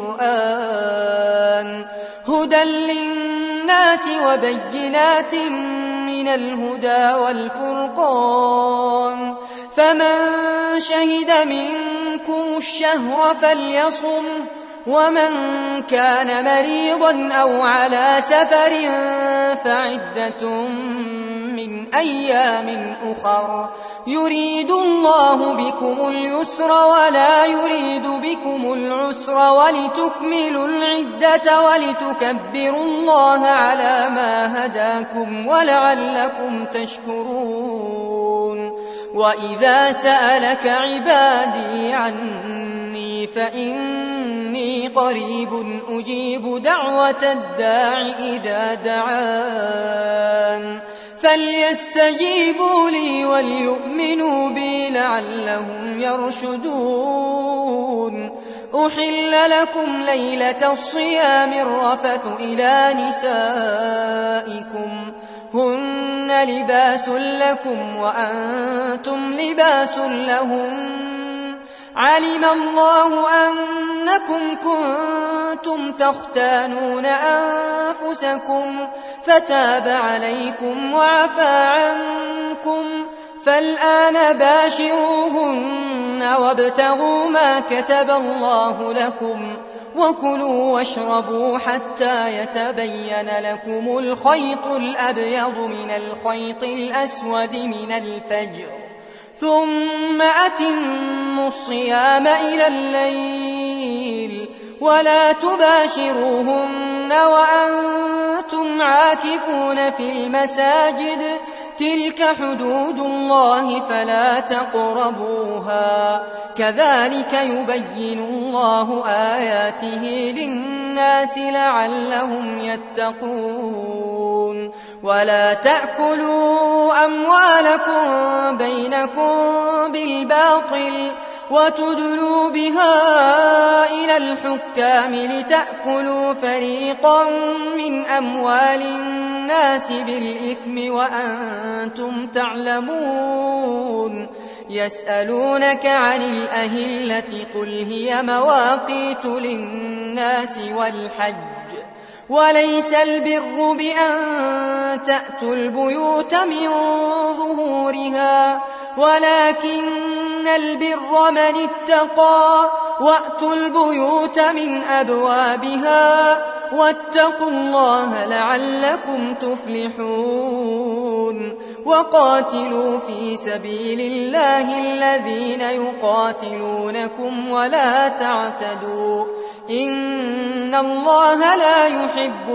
Speaker 1: القرآن هدى للناس وبينات من الهدى والفرقان فمن شهد منكم الشهر فليصم ومن كان مريضا أو على سفر فعدة من أيام أخر يريد الله بكم اليسر ولا يريد بكم العسر ولتكملوا العدة ولتكبروا الله على ما هداكم ولعلكم تشكرون وإذا سألك عبادي عني فإني قريب أجيب دعوة الداع إذا دعان فليستجيبوا لي وليؤمنوا بي لعلهم يرشدون أحل لكم ليلة الصيام الرفث إلى نسائكم هن لباس لكم وأنتم لباس لهم علم الله أنكم كنتم تختانون أنفسكم فتاب عليكم وعفى عنكم فالآن باشروهن وابتغوا ما كتب الله لكم وكلوا واشربوا حتى يتبين لكم الخيط الأبيض من الخيط الأسود من الفجر ثم أتموا الصيام إلى الليل ولا تباشروهن وأنتم عاكفون في المساجد تلك حدود الله فلا تقربوها كذلك يبين الله آياته للناس لعلهم يتقون ولا تأكلوا أموالكم بينكم بالباطل وتدلوا بها إلى الحكام لتأكلوا فريقا من أموال الناس بالإثم وأنتم تعلمون يسألونك عن الأهلة قل هي مواقيت للناس والحج وليس البر بأن تأتوا البيوت من ظهورها ولكن البر من اتقى وأتوا البيوت من أبوابها واتقوا الله لعلكم تفلحون وقاتلوا في سبيل الله الذين يقاتلونكم ولا تعتدوا إن الله لا يحب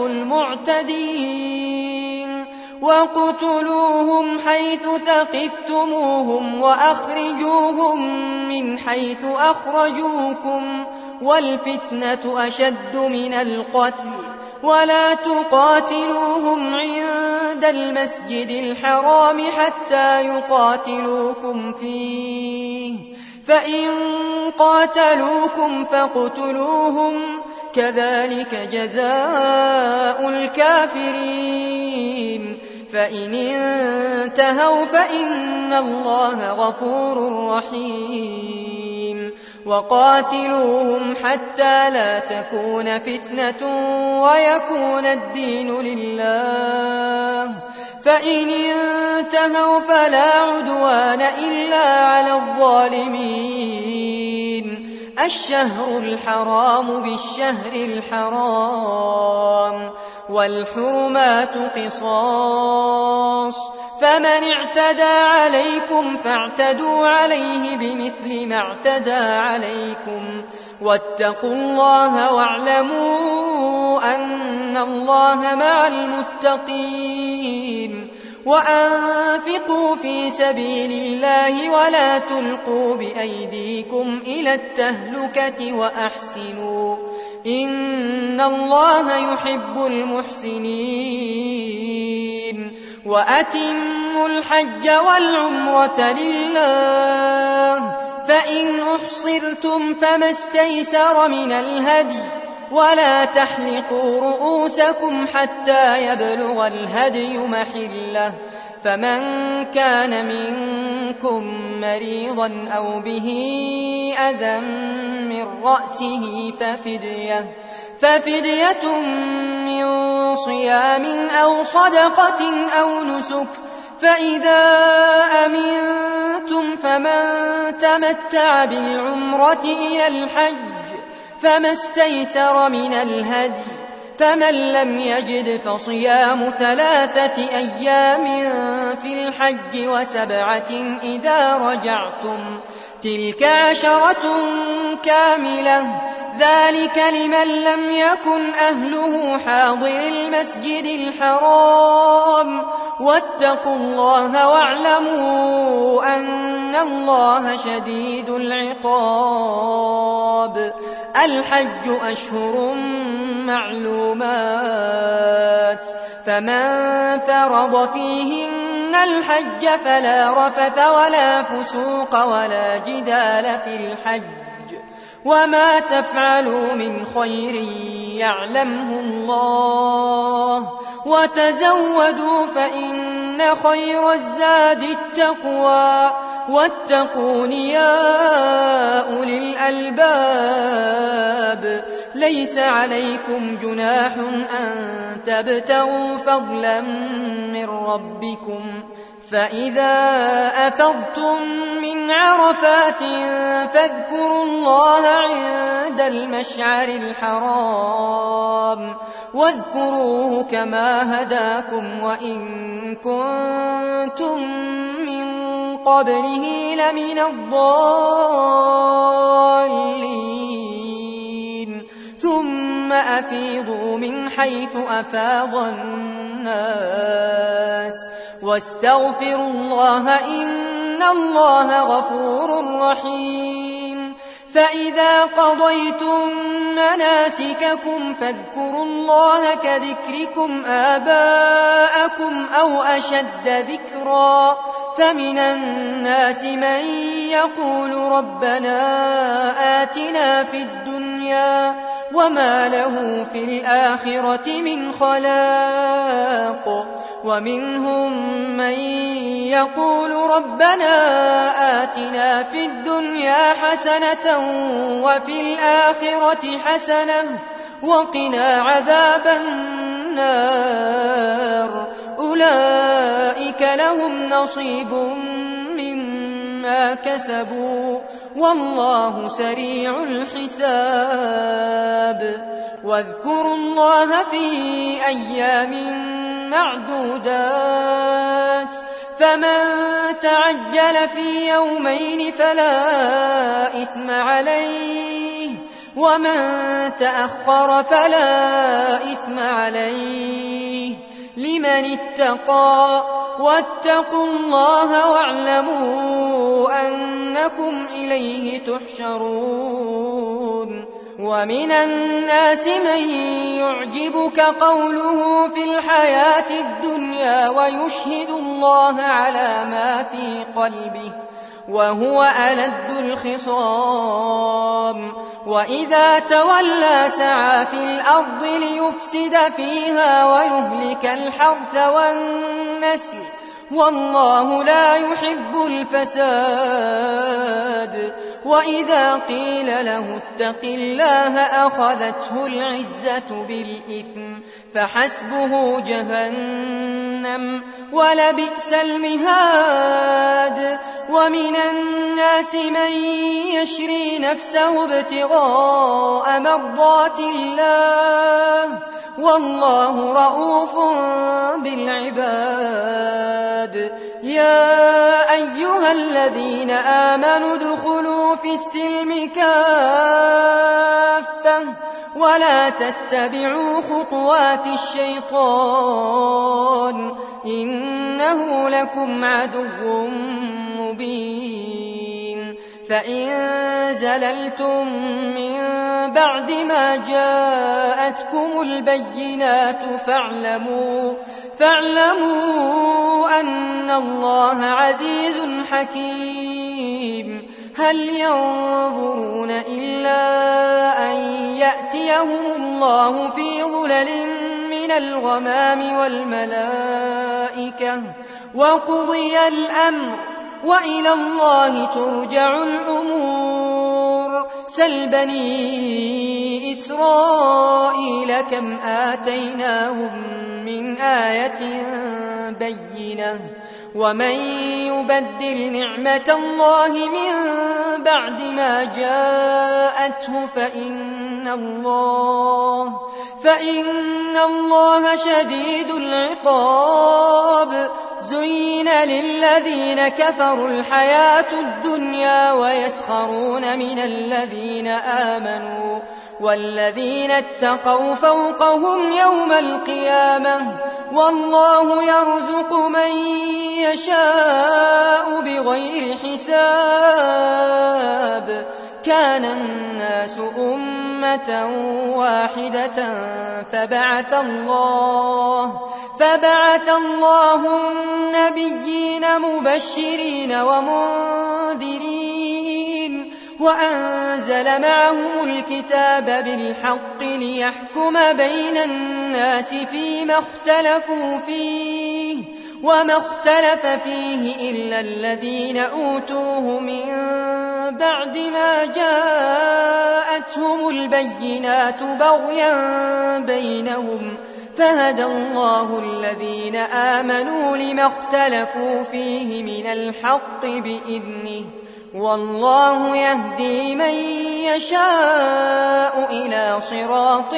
Speaker 1: المعتدين وقتلوهم حيث ثقفتموهم وأخرجوهم من حيث أخرجوكم والفتنة أشد من القتل ولا تقاتلوهم عند المسجد الحرام حتى يقاتلوكم فيه فإن قاتلوكم فاقتلوهم كذلك جزاء الكافرين فإن انتهوا فإن الله غفور رحيم وقاتلوهم حتى لا تكون فتنة ويكون الدين لله فإن انتهوا فلا عدوان إلا على الظالمين الشهر الحرام بالشهر الحرام والحرمات قصاص فمن اعتدى عليكم فاعتدوا عليه بمثل ما اعتدى عليكم واتقوا الله واعلموا أن الله مع المتقين وأنفقوا في سبيل الله ولا تلقوا بأيديكم إلى التهلكة وأحسنوا إن الله يحب المحسنين وأتموا الحج والعمرة لله فإن أحصرتم فما استيسر من الهدي ولا تحلقوا رؤوسكم حتى يبلغ الهدي محله فمن كان منكم مريضا أو به أذى من رأسه ففدية من صيام أو صدقة أو نسك فإذا أمنتم فمن تمتع بالعمرة إلى الحج فما استيسر من الهدي فمن لم يجد فصيام 3 أيام في الحج و7 إذا رجعتم تلك 10 كاملة ذلك لمن لم يكن أهله حاضر المسجد الحرام واتقوا الله واعلموا أن الله شديد العقاب الحج أشهر معلومات فمن فرض فيهن الحج فلا رفث ولا فسوق ولا جدال في الحج وما تفعلوا من خير يعلمه الله وتزودوا فإن خير الزاد التقوى واتقون يا أولي الألباب. ليس عليكم جناح أن تبتغوا فضلا من ربكم فإذا أفضتم من عرفات فاذكروا الله عند المشعر الحرام واذكروه كما هداكم وإن كنتم من قبله لمن الضالين. ثم أفيضوا من حيث أفاض الناس واستغفروا الله إن الله غفور رحيم. فإذا قضيتم مناسككم فاذكروا الله كذكركم آباءكم أو أشد ذكرا. فمن الناس من يقول ربنا آتنا في الدنيا وما له في الآخرة من خلاق ومنهم من يقول ربنا آتنا في الدنيا حسنة وفي الآخرة حسنة وقنا عذاب النار. أولئك لهم نصيب مما كسبوا والله سريع الحساب. واذكروا الله في أيام معدودات فمن تعجل في يومين فلا إثم عليه ومن تأخر فلا إثم عليه لمن اتقى. واتقوا الله واعلموا أنكم إليه تحشرون. ومن الناس من يعجبك قوله في الحياة الدنيا ويشهد الله على ما في قلبه وهو ألد الخصام. وإذا تولى سعى في الأرض ليفسد فيها ويهلك الحرث والنسل والله لا يحب الفساد. وإذا قيل له اتق الله أخذته العزة بالإثم فحسبه جهنم ولبئس المهاد. ومن الناس من يشري نفسه ابتغاء مرضات الله والله رؤوف بالعباد. يا أيها الذين آمنوا ادخلوا في السلم كافة ولا تتبعوا خطوات الشيطان إنه لكم عدو مبين. فإن زللتم من بعد ما جاءتكم البينات فاعلموا أن الله عزيز حكيم. هل ينظرون إلا أن يأتيهم الله في ظلل من الغمام والملائكة وقضي الأمر وإلى الله ترجع الأمور. سل بني إسرائيل كم آتيناهم من آية بينة ومن يبدل نعمة الله من بعد ما جاءته فإن الله شديد العقاب. زين للذين كفروا الحياة الدنيا ويسخرون من الذين آمنوا والذين اتقوا فوقهم يوم القيامة والله يرزق من يشاء بغير حساب. كان الناس أمة واحدة فبعث الله النبيين مبشرين ومنذرين وأنزل معهم الكتاب بالحق ليحكم بين الناس فيما اختلفوا فيه وما اختلف فيه إلا الذين أوتوه من بعد ما جاءتهم البينات بغيا بينهم فهدى الله الذين آمنوا لما اختلفوا فيه من الحق بإذنه والله يهدي من يشاء إلى صراط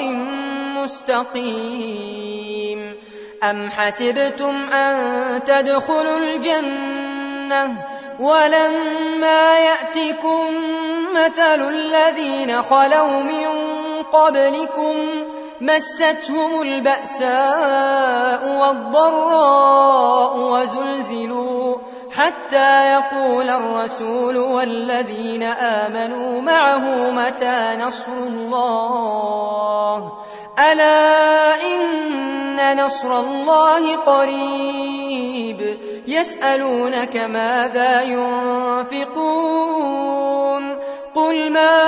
Speaker 1: مستقيم. أم حسبتم أن تدخلوا الجنة ولما يأتكم مثل الذين خلوا من قبلكم مستهم البأساء والضراء وزلزلوا حتى يقول الرسول والذين آمنوا معه متى نصر الله ألا إن نصر الله قريب. يسألونك ماذا ينفقون قل ما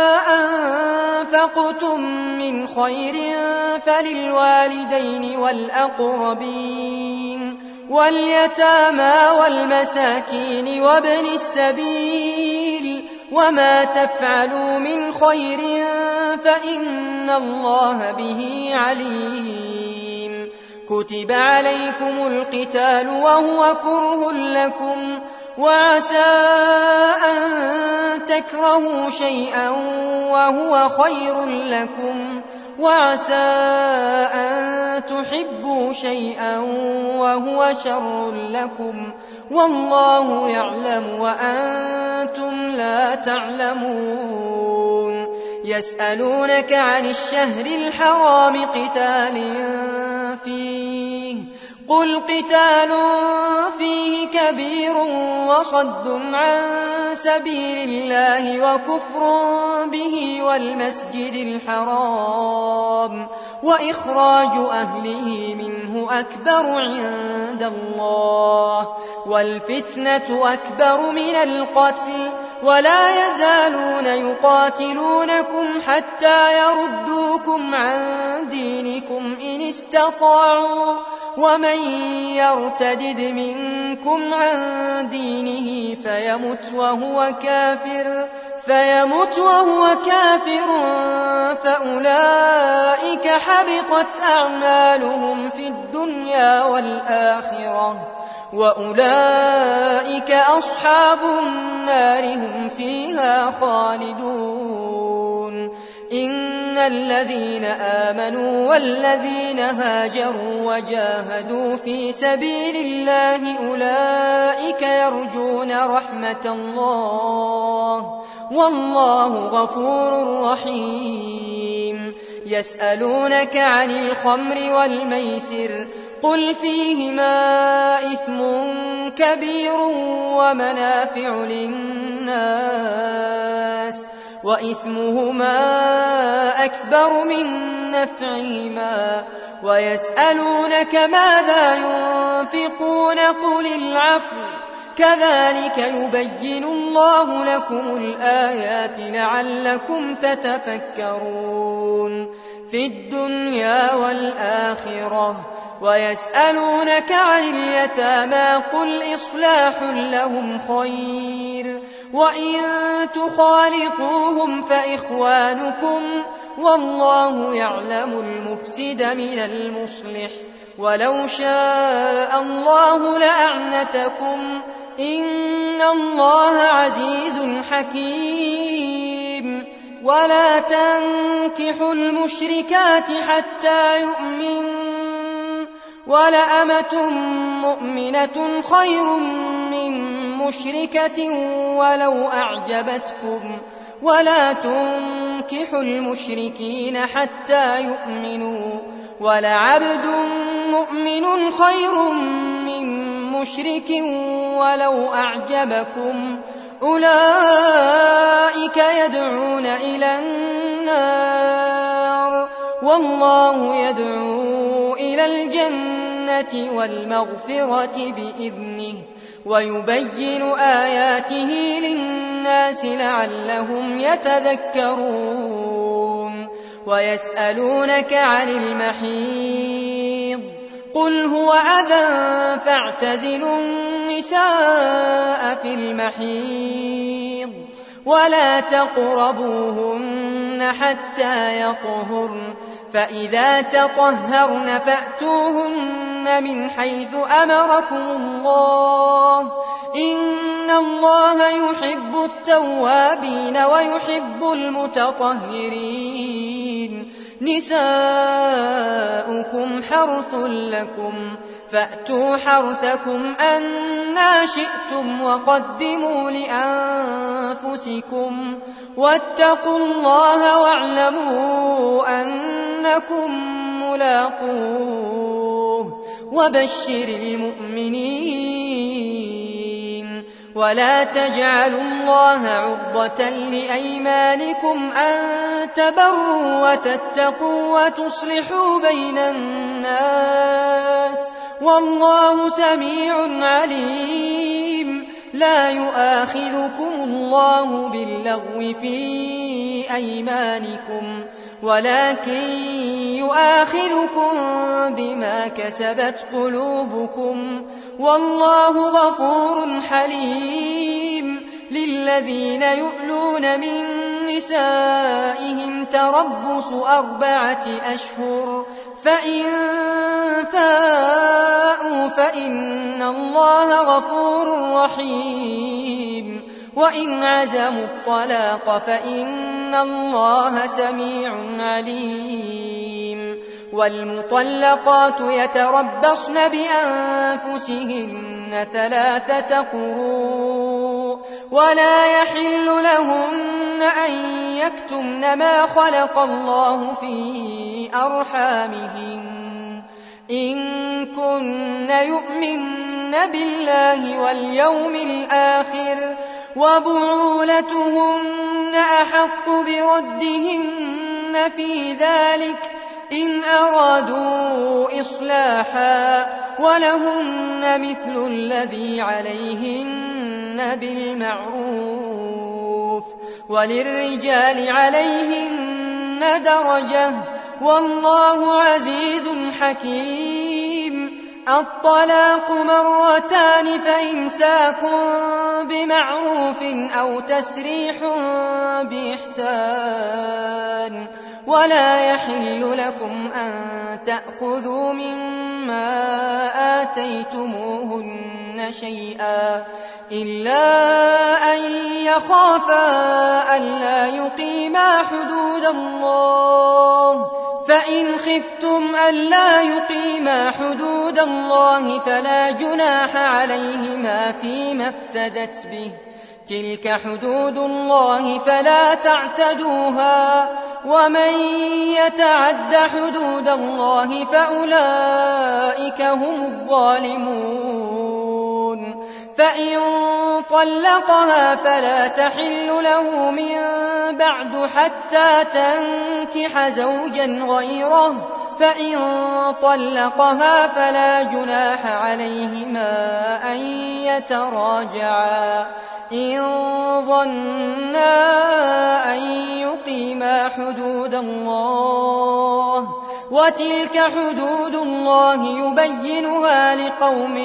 Speaker 1: أنفقتم من خير فللوالدين والأقربين واليتامى والمساكين وابن السبيل وما تفعلوا من خير فإن الله به عليم. كتب عليكم القتال وهو كره لكم وعسى أن تكرهوا شيئا وهو خير لكم وعسى أن تحبوا شيئا وهو شر لكم والله يعلم وأنتم لا تعلمون. يسألونك عن الشهر الحرام قتال فيه قل قتال فيه كبير وصد عن سبيل الله وكفر به والمسجد الحرام وإخراج أهله منه أكبر عند الله والفتنة أكبر من القتل ولا يزالون يقاتلونكم حتى يردوكم عن دينكم إن استطاعوا ومن يرتدد منكم عن دينه فيمت وهو كافر فأولئك حبطت أعمالهم في الدنيا والآخرة وأولئك أصحاب النار هم فيها خالدون. إن الذين آمنوا والذين هاجروا وجاهدوا في سبيل الله أولئك يرجون رحمة الله والله غفور رحيم. يسألونك عن الخمر والميسر قل فيهما إثم كبير ومنافع للناس وإثمهما أكبر من نفعهما ويسألونك ماذا ينفقون قل العفو كذلك يبين الله لكم الآيات لعلكم تتفكرون في الدنيا والآخرة. ويسألونك عن اليتامى قل إصلاح لهم خير وإن تخالطوهم فإخوانكم والله يعلم المفسد من المصلح ولو شاء الله لأعنتكم إن الله عزيز حكيم. ولا تنكحوا المشركات حتى يؤمنوا ولأمة مؤمنة خير من مشركة ولو أعجبتكم ولا تنكحوا المشركين حتى يؤمنوا ولعبد مؤمن خير من مشرك ولو أعجبكم أولئك يدعون إلى النار والله يدعو إلى الجنة والمغفرة بإذنه ويبين آياته للناس لعلهم يتذكرون ويسألونك عن المحيض قل هو أذى فاعتزلوا النساء في المحيض ولا تقربوهن حتى يطهرن فإذا تطهرن فأتوهن من حيث أمركم الله إن الله يحب التوابين ويحب المتطهرين نساؤكم حرث لكم فأتوا حرثكم أنى شئتم وقدموا لأنفسكم واتقوا الله واعلموا أنكم ملاقوه وبشر المؤمنين ولا تجعلوا الله عرضة لأيمانكم أن تبروا وتتقوا وتصلحوا بين الناس والله سميع عليم لا يؤاخذكم الله باللغو في أيمانكم ولكن يؤاخذكم بما كسبت قلوبكم والله غفور حليم للذين يؤلون من نسائهم تربص 4 أشهر فإن فاءوا فإن الله غفور رحيم وإن عزموا الطلاق فإن الله سميع عليم والمطلقات يتربصن بأنفسهن 3 قروء ولا يحل لهن أن يكتمن ما خلق الله في أرحامهن إن كن يؤمن بالله واليوم الآخر وبعولتهن أحق بردهن في ذلك إن أرادوا إصلاحا ولهن مثل الذي عليهن بالمعروف وللرجال عليهن درجة والله عزيز حكيم الطلاق 2 فإمساك بمعروف أو تسريح بإحسان ولا يحل لكم أن تأخذوا مما آتيتموهن شيئا إلا أن يخافا ألا يقيما حدود الله فإن خفتم ألا يقيما حدود الله فلا جناح عليهما فيما افتدت به تلك حدود الله فلا تعتدوها ومن يتعد حدود الله فأولئك هم الظالمون فإن طلقها فلا تحل له من بعد حتى تنكح زوجا غيره فإن طلقها فلا جناح عليهما أن يتراجعا إن ظنا أن يقيما حدود الله وتلك حدود الله يبينها لقوم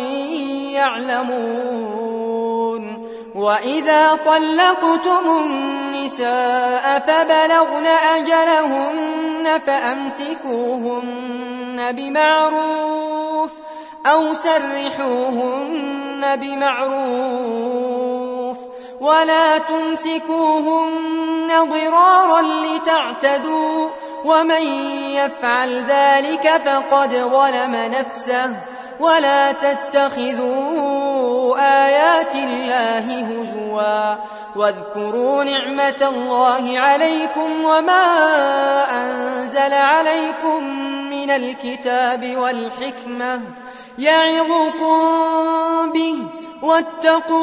Speaker 1: يعلمون وإذا طلقتم النساء فبلغن أجلهن فأمسكوهن بمعروف أو سرحوهن بمعروف ولا تمسكوهن ضرارا لتعتدوا ومن يفعل ذلك فقد ظلم نفسه ولا تتخذوا آيات الله هزوا واذكروا نعمة الله عليكم وما أنزل عليكم من الكتاب والحكمة يعظكم به واتقوا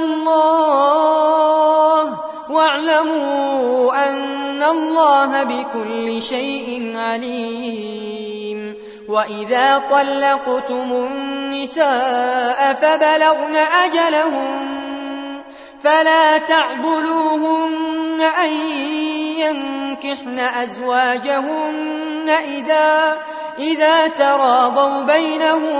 Speaker 1: الله واعلموا أن الله بكل شيء عليم وإذا طلقتم النساء فبلغن أجلهن فلا تعضلوهن أن ينكحن أزواجهن إذا تراضوا بينهم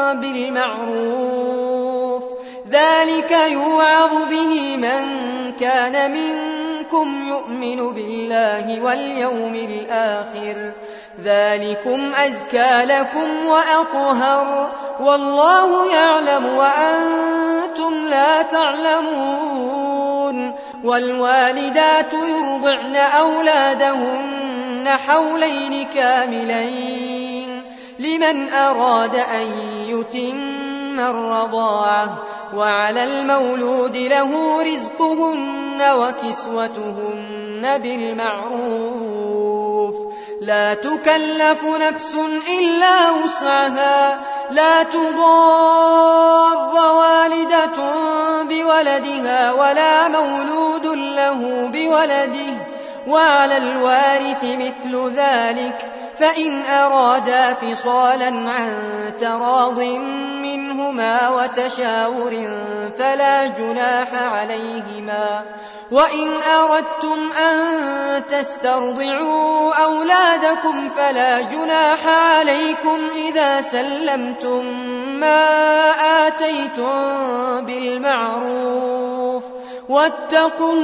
Speaker 1: بالمعروف ذلك يوعظ به من كان منكم يؤمن بالله واليوم الآخر ذلكم أزكى لكم وأطهر والله يعلم وأنتم لا تعلمون والوالدات يرضعن أولادهن حولين كاملين لمن أراد أن يتم الرضاعة وعلى المولود له رزقهن وكسوتهن بالمعروف لا تكلف نفس إلا وسعها لا تضار والدة بولدها ولا مولود له بولده وعلى الوارث مثل ذلك فإن أرادا فصالا عن تراض منهما وتشاور فلا جناح عليهما وإن أردتم أن تسترضعوا أولادكم فلا جناح عليكم إذا سلمتم ما آتيتم بالمعروف واتقوا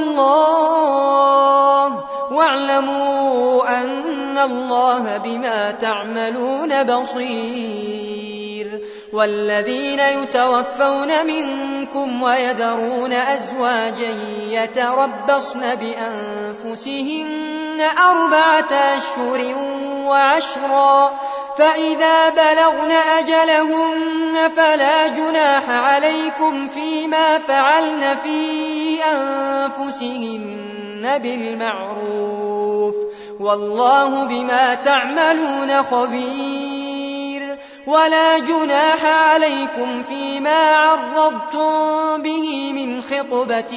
Speaker 1: الله واعلموا أن الله بما تعملون بصير والذين يتوفون منكم ويذرون أزواجا يتربصن بأنفسهن 4 أشهر وعشرا فإذا بلغن أجلهن فلا جناح عليكم فيما فعلن في أنفسهن بالمعروف والله بما تعملون خبير ولا جناح عليكم فيما عرضتم به من خطبة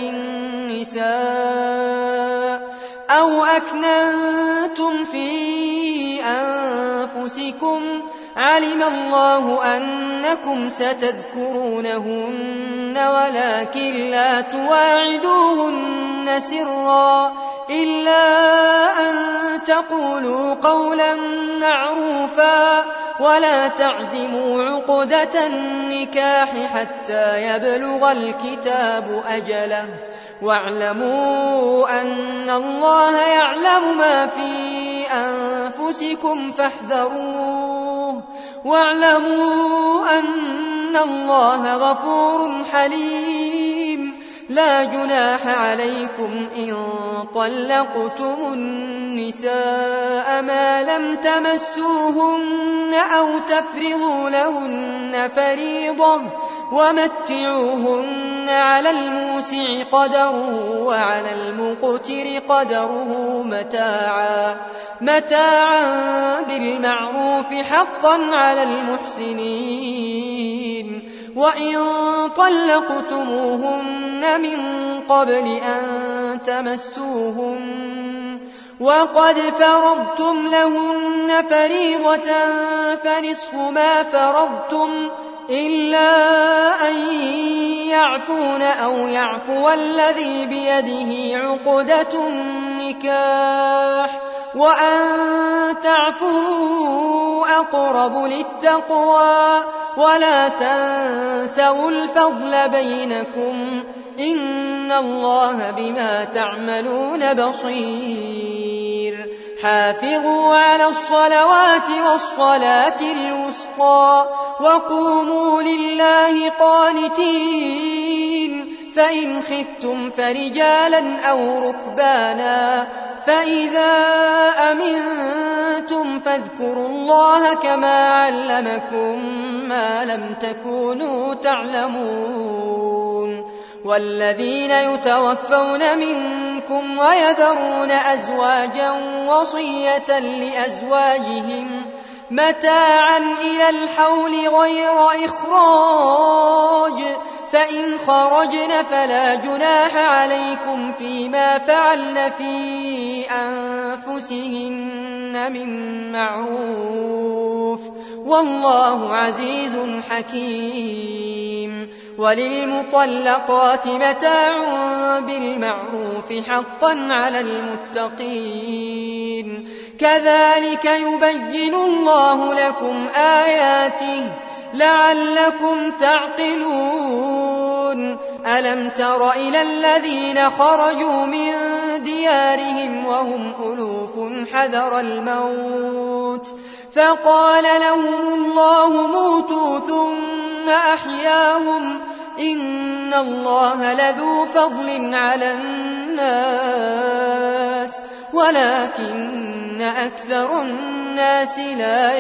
Speaker 1: النساء أو أكننتم في أنفسكم علم الله أنكم ستذكرونهن ولكن لا تواعدوهن سرا إلا أن تقولوا قولا معروفا ولا تعزموا عقدة النكاح حتى يبلغ الكتاب أجله واعلموا أن الله يعلم ما في أنفسكم فاحذروه واعلموا أن الله غفور حليم لا جناح عليكم إن طلقتم النساء ما لم تمسوهن أو تفرضوا لهن فريضة ومتعوهن على الموسع قدره وعلى المقتر قدره متاعا بالمعروف حقا على المحسنين وإن طلقتموهن من قبل أن تمسوهن وقد فرضتم لهن فريضة فنصف ما فرضتم إلا أن يعفون أو يعفو الذي بيده عقدة النكاح وأن تعفوا أقرب للتقوى ولا تنسوا الفضل بينكم إن الله بما تعملون بصير حافظوا على الصلوات والصلاة الوسطى وقوموا لله قانتين فإن خفتم فرجالا أو ركبانا فإذا أمنتم فاذكروا الله كما علمكم ما لم تكونوا تعلمون والذين يتوفون منكم ويذرون أزواجا وصية لأزواجهم متاعا إلى الحول غير إخراج فإن خرجن فلا جناح عليكم فيما فعلن في أنفسهن من معروف، والله عزيز حكيم. وللمطلقات متاع بالمعروف حقا على المتقين، كذلك يبين الله لكم آياته لعلكم تعقلون. ألم تر إلى الذين خرجوا من ديارهم وهم ألوف حذر الموت فقال لهم الله موتوا ثم أحياهم، إن الله لذو فضل على الناس ولكن أكثر الناس لا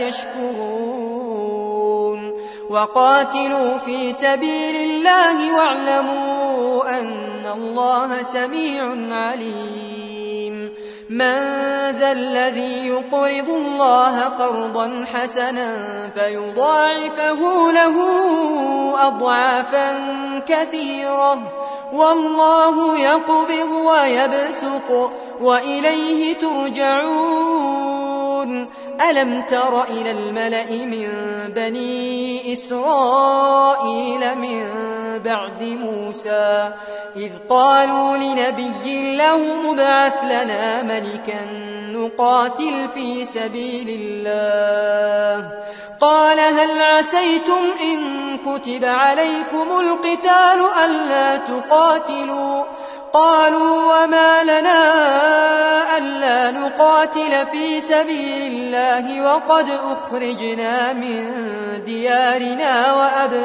Speaker 1: يشكرون. وقاتلوا في سبيل الله واعلموا أن الله سميع عليم. من ذا الذي يقرض الله قرضا حسنا فيضاعفه له أضعافا كثيرة، والله يقبض ويبسط وإليه ترجعون. ألم تر إلى الملأ من بني إسرائيل من بعد موسى إذ قالوا لنبي له ابعث لنا ملكا نقاتل في سبيل الله، قال هل عسيتم إن كتب عليكم القتال ألا تقاتلوا؟ قالوا وما لنا ألا نقاتل في سبيل الله وقد أخرجنا من ديارنا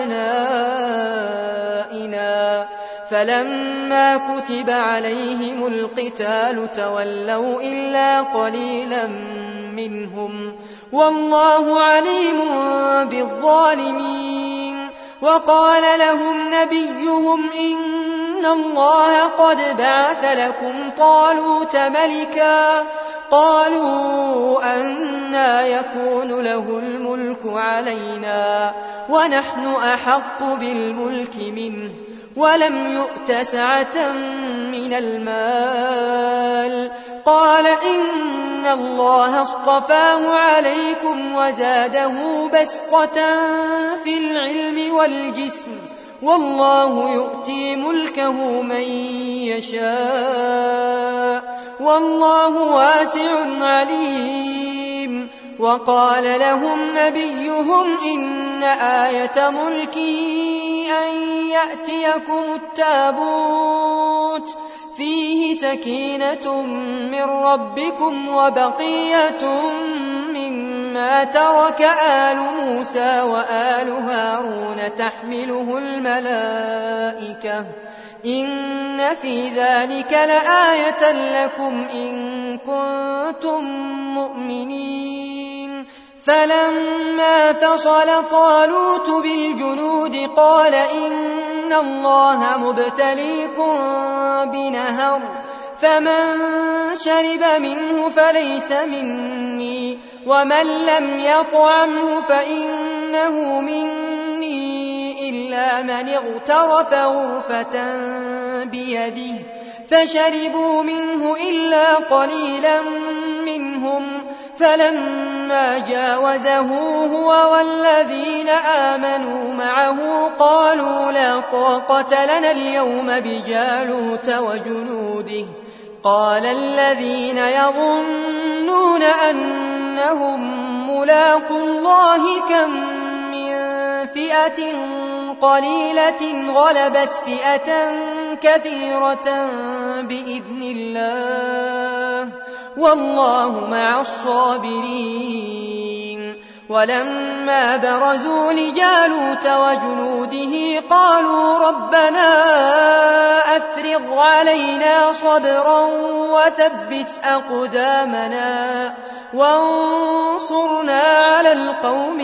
Speaker 1: وأبنائنا. فلما كتب عليهم القتال تولوا إلا قليلا منهم، والله عليم بالظالمين. وقال لهم نبيهم إن الله قد بعث لكم طالوت ملكا. قالوا أنى يكون له الملك علينا ونحن أحق بالملك منه ولم يؤت سعة من المال. قال إن الله اصطفاه عليكم وزاده بسطة في العلم والجسم، والله يؤتي ملكه من يشاء والله واسع عليم. وقال لهم نبيهم إن آية ملكه أن يأتيكم التابوت فيه سكينة من ربكم وبقية مما ترك آل موسى وآل هارون تحمله الملائكة، إن في ذلك لآية لكم إن كنتم مؤمنين. فلما فصل طالوت بالجنود قال إن الله مبتليكم بنهر، فمن شرب منه فليس مني، ومن لم يطعمه فإنه مني إلا من اغترف غرفة بيده، فشربوا منه إلا قليلا منهم. فلما جاوزه هو والذين آمنوا معه قالوا لا طاقة لنا اليوم بجالوت وجنوده. قال الذين يظنون أنهم ملاقو الله كم من فئة قليلة غلبت فئة كثيرة بإذن الله والله مع الصابرين. ولما برزوا لجالوت وجنوده قالوا ربنا أفرغ علينا صبرا وثبت أقدامنا وانصرنا على القوم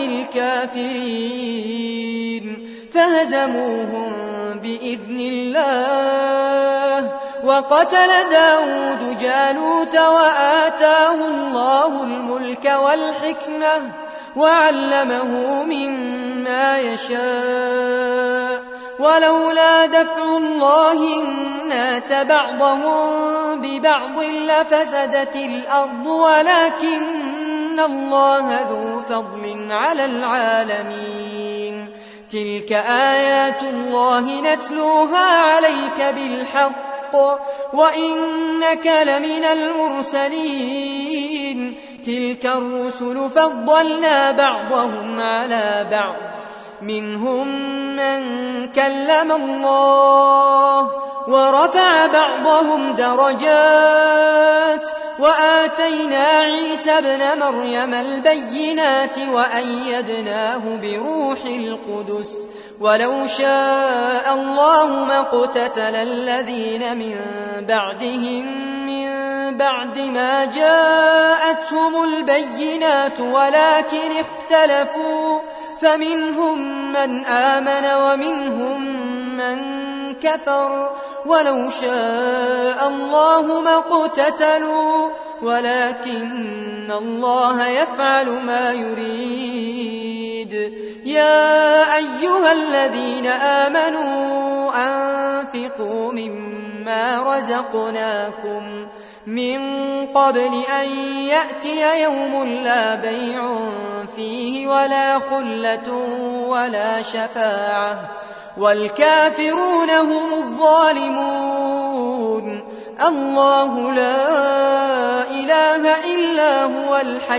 Speaker 1: الكافرين. فهزموهم بإذن الله وقتل داود جالوت وآتاه الله الملك والحكمة وعلمه مما يشاء ولولا دفع الله الناس بعضهم ببعض لفسدت الأرض ولكن الله ذو فضل على العالمين. تلك آيات الله نتلوها عليك بالحق وإنك لمن المرسلين. تلك الرسل فضلنا بعضهم على بعض منهم من كلم الله ورفع بعضهم درجات وآتينا عيسى ابن مريم البينات وأيدناه بروح القدس ولو شاء الله ما اقتتل الذين من بعدهم من بعد ما جاءتهم البينات ولكن اختلفوا فمنهم من آمن ومنهم من كفر ولو شاء الله ما اقتتلوا ولكن الله يفعل ما يريد. يا أيها الذين آمنوا أنفقوا مما رزقناكم من قبل أن يأتي يوم لا بيع فيه ولا خلة ولا شفاعة والكافرون هم الظالمون. الله لا إله إلا هو الحي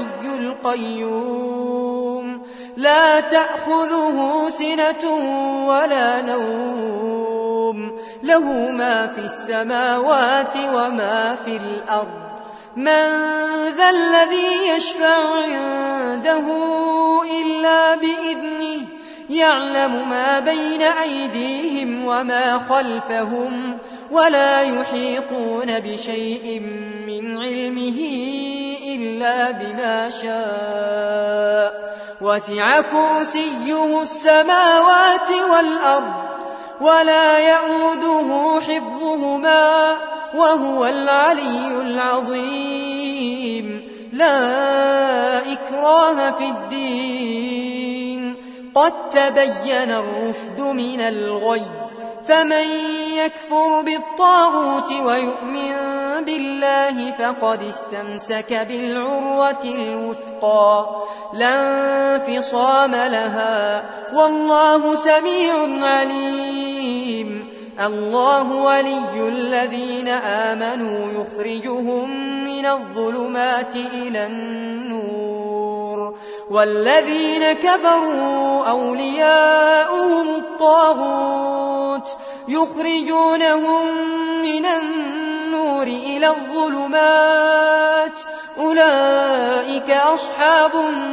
Speaker 1: القيوم لا تأخذه سنة ولا نوم له ما في السماوات وما في الأرض. من ذا الذي يشفع عنده إلا بإذنه يعلم ما بين أيديهم وما خلفهم ولا يحيطون بشيء من علمه إلا بما شاء وسع كرسيه السماوات والأرض ولا يئوده حفظهما وهو العلي العظيم. لا إكراه في الدين قد تبين الرشد من الغي فمن يكفر بالطاغوت ويؤمن بالله فقد استمسك بالعروة الوثقى لا انفصام لها والله سميع عليم. الله ولي الذين آمنوا يخرجهم من الظلمات إلى النور والذين كفروا أولياؤهم الطاغوت يخرجونهم من النور إلى الظلمات أولئك أصحاب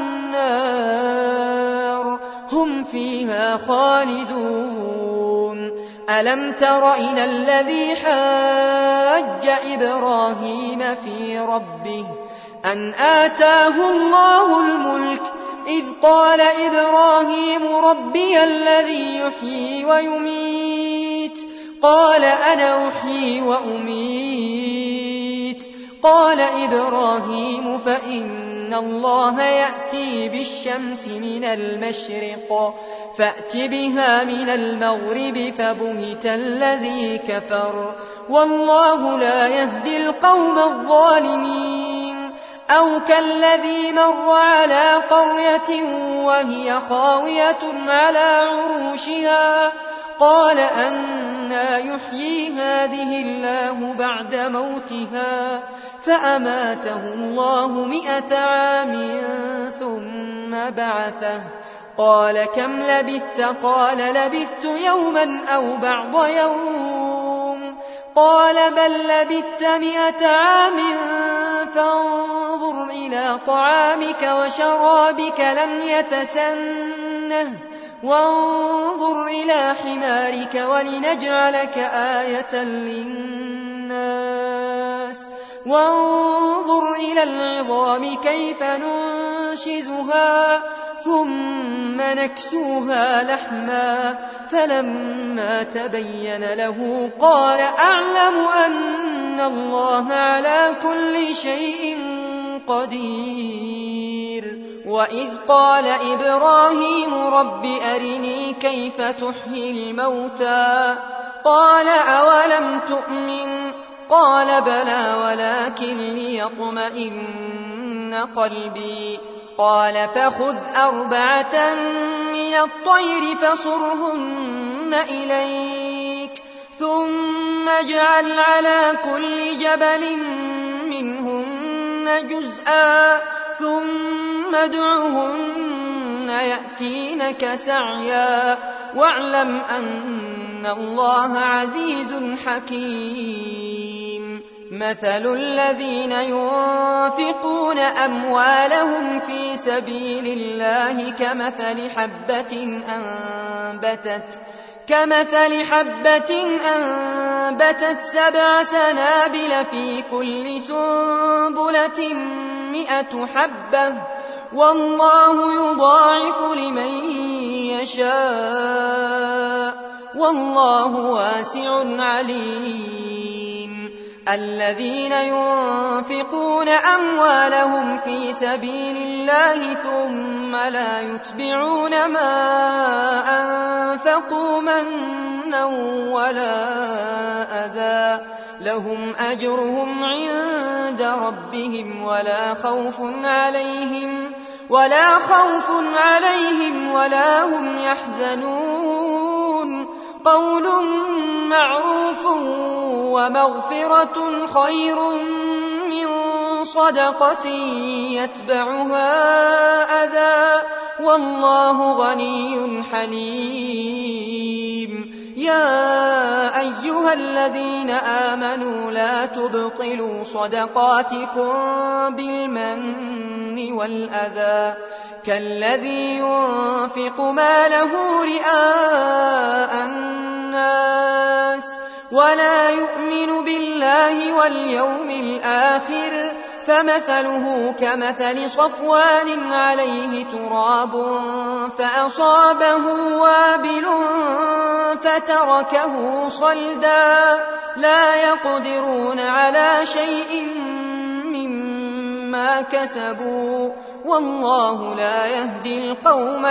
Speaker 1: النار هم فيها خالدون. ألم تر إلى الذي حاج إبراهيم في ربه أن آتاه الله الملك إذ قال إبراهيم ربي الذي يحيي ويميت قال أنا أحيي وأميت قال إبراهيم فإن الله يأتي بالشمس من المشرق فأت بها من المغرب فبهت الذي كفر والله لا يهدي القوم الظالمين. أو كالذي مر على قرية وهي خاوية على عروشها قال أنى يحيي هذه الله بعد موتها فأماته الله 100 عام ثم بعثه قال كم لبثت قال لبثت يوما أو بعض يوم قال بل لبثت 100 عام فانظر إلى طعامك وشرابك لم يتسنه وانظر إلى حمارك ولنجعلك آية للناس وانظر إلى العظام كيف ننشزها ثم نكسوها لحما فلما تبين له قال أعلم أن الله على كل شيء قدير وإذ قال إبراهيم رب أرني كيف تحيي الموتى قال أولم تؤمن قال بلى ولكن ليطمئن قلبي قال فخذ 4 من الطير فصرهن إليك ثم اجعل على كل جبل منهن جزءا ثم ادعهن يأتينك سعيا واعلم أن الله عزيز حكيم مثل الذين ينفقون أموالهم في سبيل الله كمثل حبة أنبتت 7 سنابل في كل سنبلة 100 حبة والله يضاعف لمن يشاء والله واسع عليم الذين ينفقون أموالهم في سبيل الله ثم لا يتبعون ما أنفقوا منا ولا أذى لهم أجرهم عند ربهم ولا خوف عليهم ولا هم يحزنون قول معروف ومغفرة خير من صدقة يتبعها أذى والله غني حليم يا أيها الذين آمنوا لا تبطلوا صدقاتكم بالمن والأذى كالذي ينفق ماله رئاء الناس ولا يؤمن بالله واليوم الآخر فمثله كمثل صفوان عليه تراب فأصابه وابل فتركه صلدا لا يقدرون على شيء مما كسبوا والله لا يهدي القوم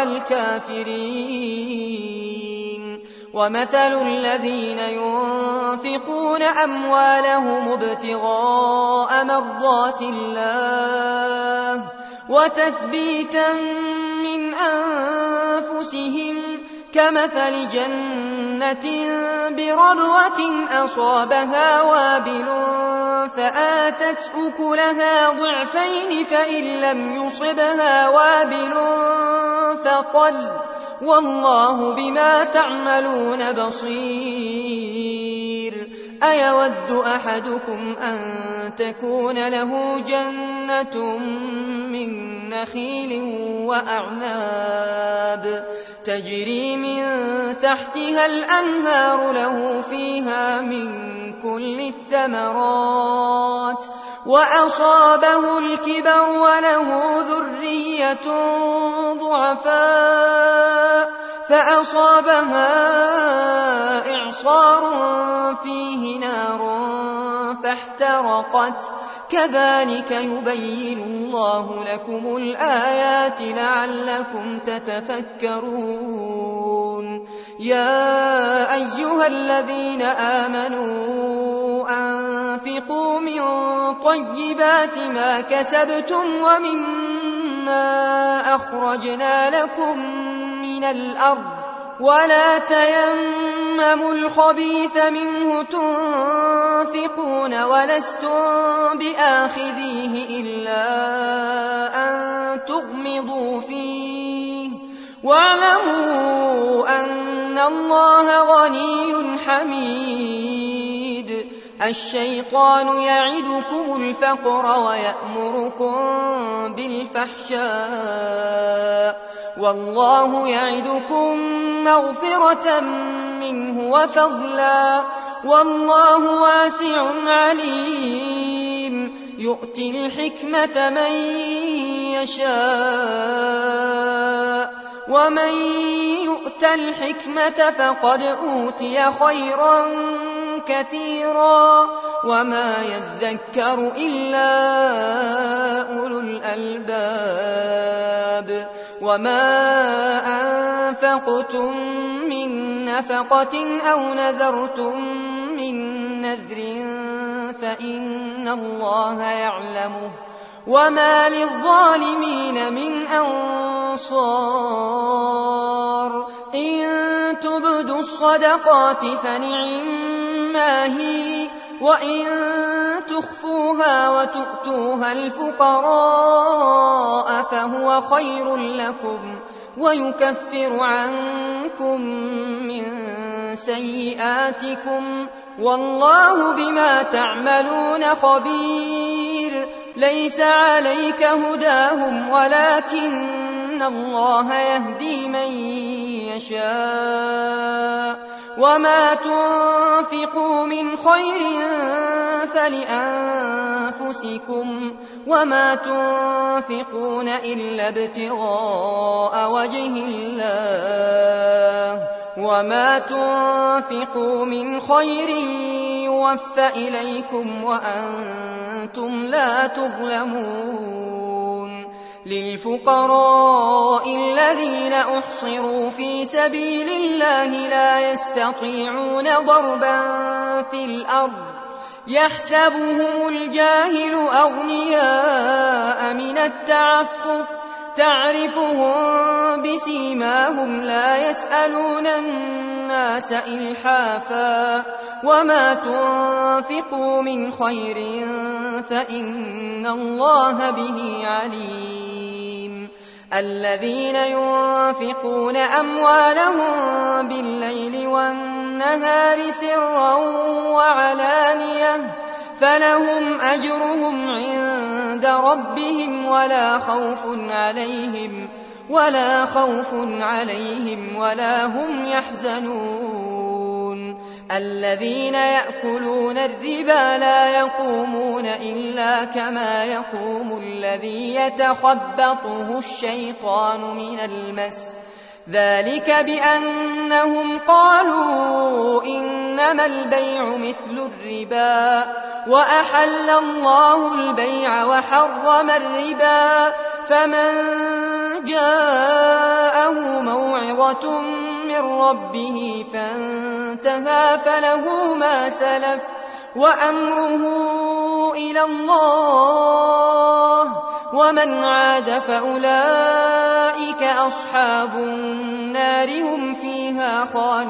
Speaker 1: الكافرين ومثل الذين ينفقون أموالهم ابتغاء مرضات الله وتثبيتا من أنفسهم كمثل جنة بربوة أصابها وابل فآتت أكلها ضعفين فإن لم يصبها وابل فطل والله بما تعملون بصير أيود أحدكم أن تكون له جنة من نخيل وأعناب تجري من تحتها الأنهار له فيها من كل الثمرات وأصابه الكبر وله ذرية ضعفاء فأصابها إعصار فيه نار فاحترقت كذلك يبين الله لكم الآيات لعلكم تتفكرون يا أيها الذين آمنوا أنفقوا من طيبات ما كسبتم ومما أخرجنا لكم من الأرض ولا تيمموا الخبيث منه تنفقون ولستم بآخذيه إلا أن تغمضوا فيه واعلموا أن الله غني حميد الشيطان يعدكم الفقر ويأمركم بالفحشاء والله يعدكم مغفرة منه وفضلا والله واسع عليم يؤتي الحكمة من يشاء ومن يؤت الحكمة فقد أوتي خيرا كثيرا وما يذكر إلا أولو الألباب وما أنفقتم من نفقة أو نذرتم من نذر فإن الله يعلمه وما للظالمين من أنصار إن تبدوا الصدقات فنعما هي وإن تخفوها وتؤتوها الفقراء فهو خير لكم ويكفر عنكم من سيئاتكم والله بما تعملون خبير ليس عليك هداهم ولكن الله يهدي من يشاء وما تنفقوا من خير فلأنفسكم وما تنفقون إلا ابتغاء وجه الله وما تنفقوا من خير يوفى إليكم وأنتم لا تظلمون للفقراء الذين أحصروا في سبيل الله لا يستطيعون ضربا في الأرض يحسبهم الجاهل أغنياء من التعفف تعرفهم بسيماهم لا يسألون الناس إلحافا وما تنفقوا من خير فإن الله به عليم الذين ينفقون أموالهم بالليل والنهار سرا وعلانية فلهم أجرهم عند ربهم ولا خوف عليهم ولا هم يحزنون الذين يأكلون الربا لا يقومون إلا كما يقوم الذي يتخبطه الشيطان من المس ذلك بأنهم قالوا إنما البيع مثل الربا وأحل الله البيع وحرم الربا فمن جاءه موعظة من ربه فانتهى فله ما سلف وأمره إلى الله ومن عاد فأولئك أصحاب النار هم فيها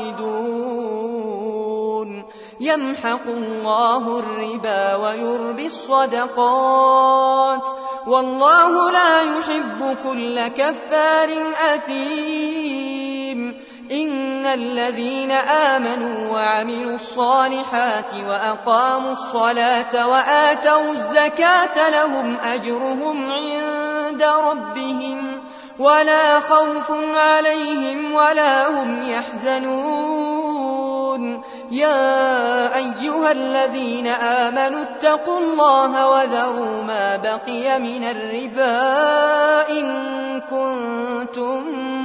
Speaker 1: خالدون يمحق الله الربا ويربي الصدقات والله لا يحب كل كفار أثيم إن الذين آمنوا وعملوا الصالحات وأقاموا الصلاة وآتوا الزكاة لهم أجرهم عند ربهم ولا خوف عليهم ولا هم يحزنون يا أيها الذين آمنوا اتقوا الله وذروا ما بقي من الربا إن كنتم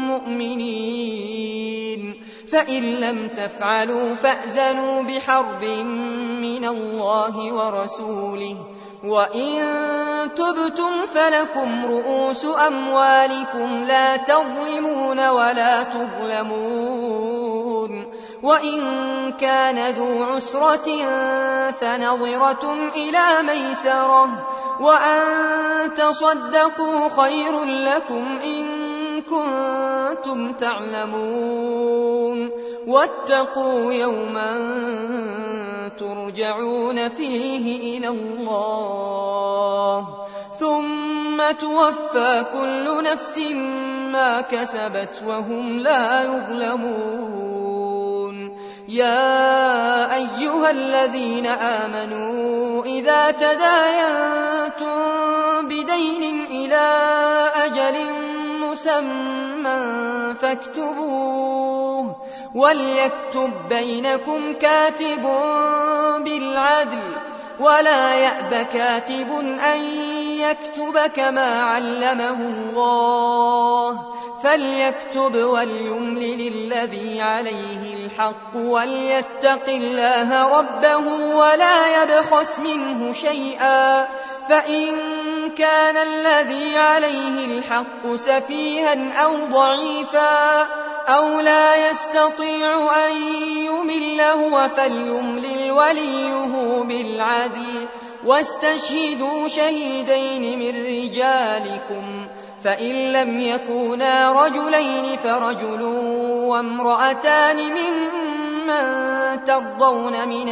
Speaker 1: مؤمنين فإن لم تفعلوا فأذنوا بحرب من الله ورسوله وإن تبتم فلكم رؤوس أموالكم لا تظلمون ولا تظلمون وإن كان ذو عسرة فنظرة إلى ميسرة وأن تصدقوا خير لكم إن كنتم تعلمون واتقوا يوما ترجعون فيه إلى الله ثم توفى كل نفس ما كسبت وهم لا يظلمون يا أيها الذين آمنوا إذا تداينتم بدين إلى أجل مسمى فاكتبوه وليكتب بينكم كاتب بالعدل ولا يأب كاتب أن يكتب كما علمه الله فليكتب وليملل الذي عليه الحق وليتق الله ربه ولا يبخس منه شيئا، فإن كان الذي عليه الحق سفيها أو ضعيفا أو لا يستطيع أن يمل هو فليملل وليه بالعدل، واستشهدوا شهيدين من رجالكم، فإن لم يكونا رجلين فرجل وامرأتان ممن ترضون من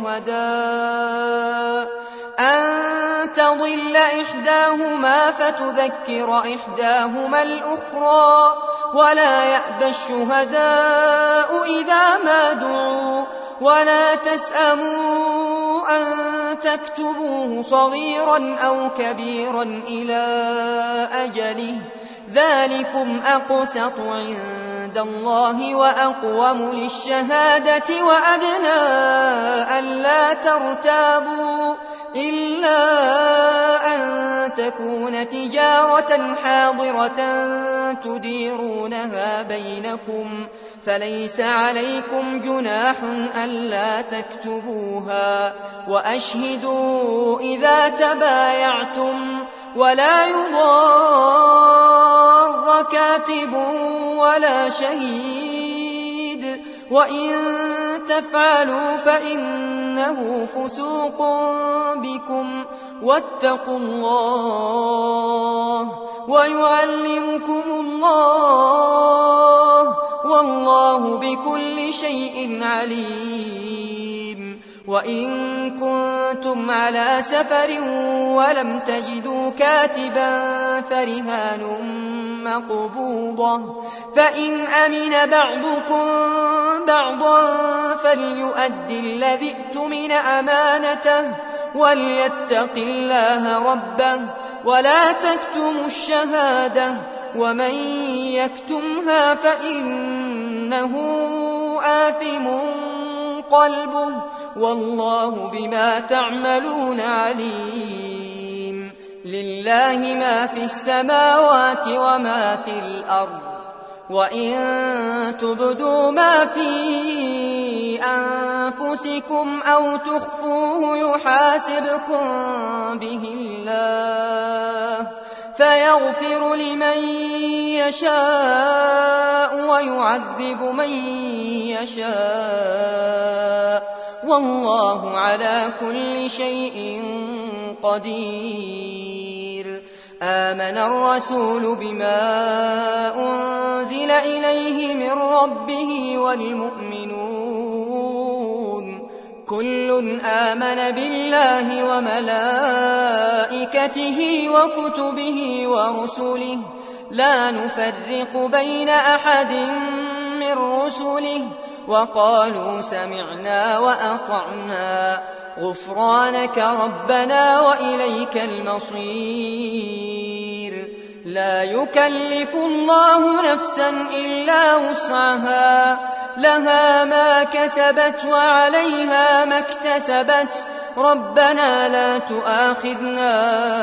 Speaker 1: الشهداء أن تضل إحداهما فتذكر إحداهما الأخرى، ولا يأبى الشهداء إذا ما دعوا، ولا تسأموا أن تكتبوه صغيرا أو كبيرا إلى أجله، ذلكم أقسط عند الله وأقوم للشهادة وأدنى ألا ترتابوا، إلا أن تكون تجارة حاضرة تديرونها بينكم، فليس عليكم جناح ألا تكتبوها، وأشهدوا إذا تبايعتم، ولا يضار كاتب ولا شهيد، وإن تفعلوا فإنه فسوق بكم، واتقوا الله ويعلمكم الله، والله بكل شيء عليم. وإن كنتم على سفر ولم تجدوا كاتبا فرهان مقبوضة، فإن أمن بعضكم بعضا فليؤد الذي اؤتمن أمانته وليتق الله ربه، ولا تكتموا الشهادة، ومن يكتمها فإنه آثم قلبه، والله بما تعملون عليم. لله ما في السماوات وما في الأرض، وإن تبدوا ما في أنفسكم أو تخفوه يحاسبكم به الله، فيغفر لمن يشاء ويعذب من يشاء، والله على كل شيء قدير. آمن الرسول بما أنزل إليه من ربه والمؤمنون كل آمن بالله وملائكته وكتبه ورسله لا نفرق بين أحد من رسله، وقالوا سمعنا وأطعنا غفرانك ربنا وإليك المصير. لا يكلف الله نفسا إلا وسعها، لها ما كسبت وعليها ما اكتسبت، ربنا لا تؤاخذنا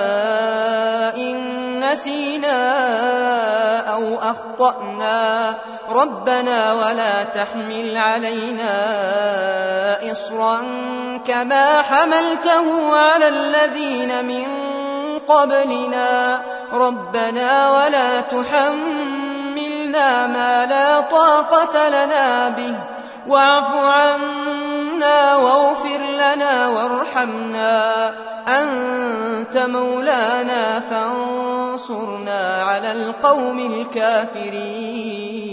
Speaker 1: إن نسينا أو أخطأنا، ربنا ولا تحمل علينا إصرا كما حملته على الذين من قبلنا، ربنا ولا تحملنا ما لا طاقة لنا به، واعف عنا واغفر لنا وارحمنا، أنت مولانا فانصرنا على القوم الكافرين.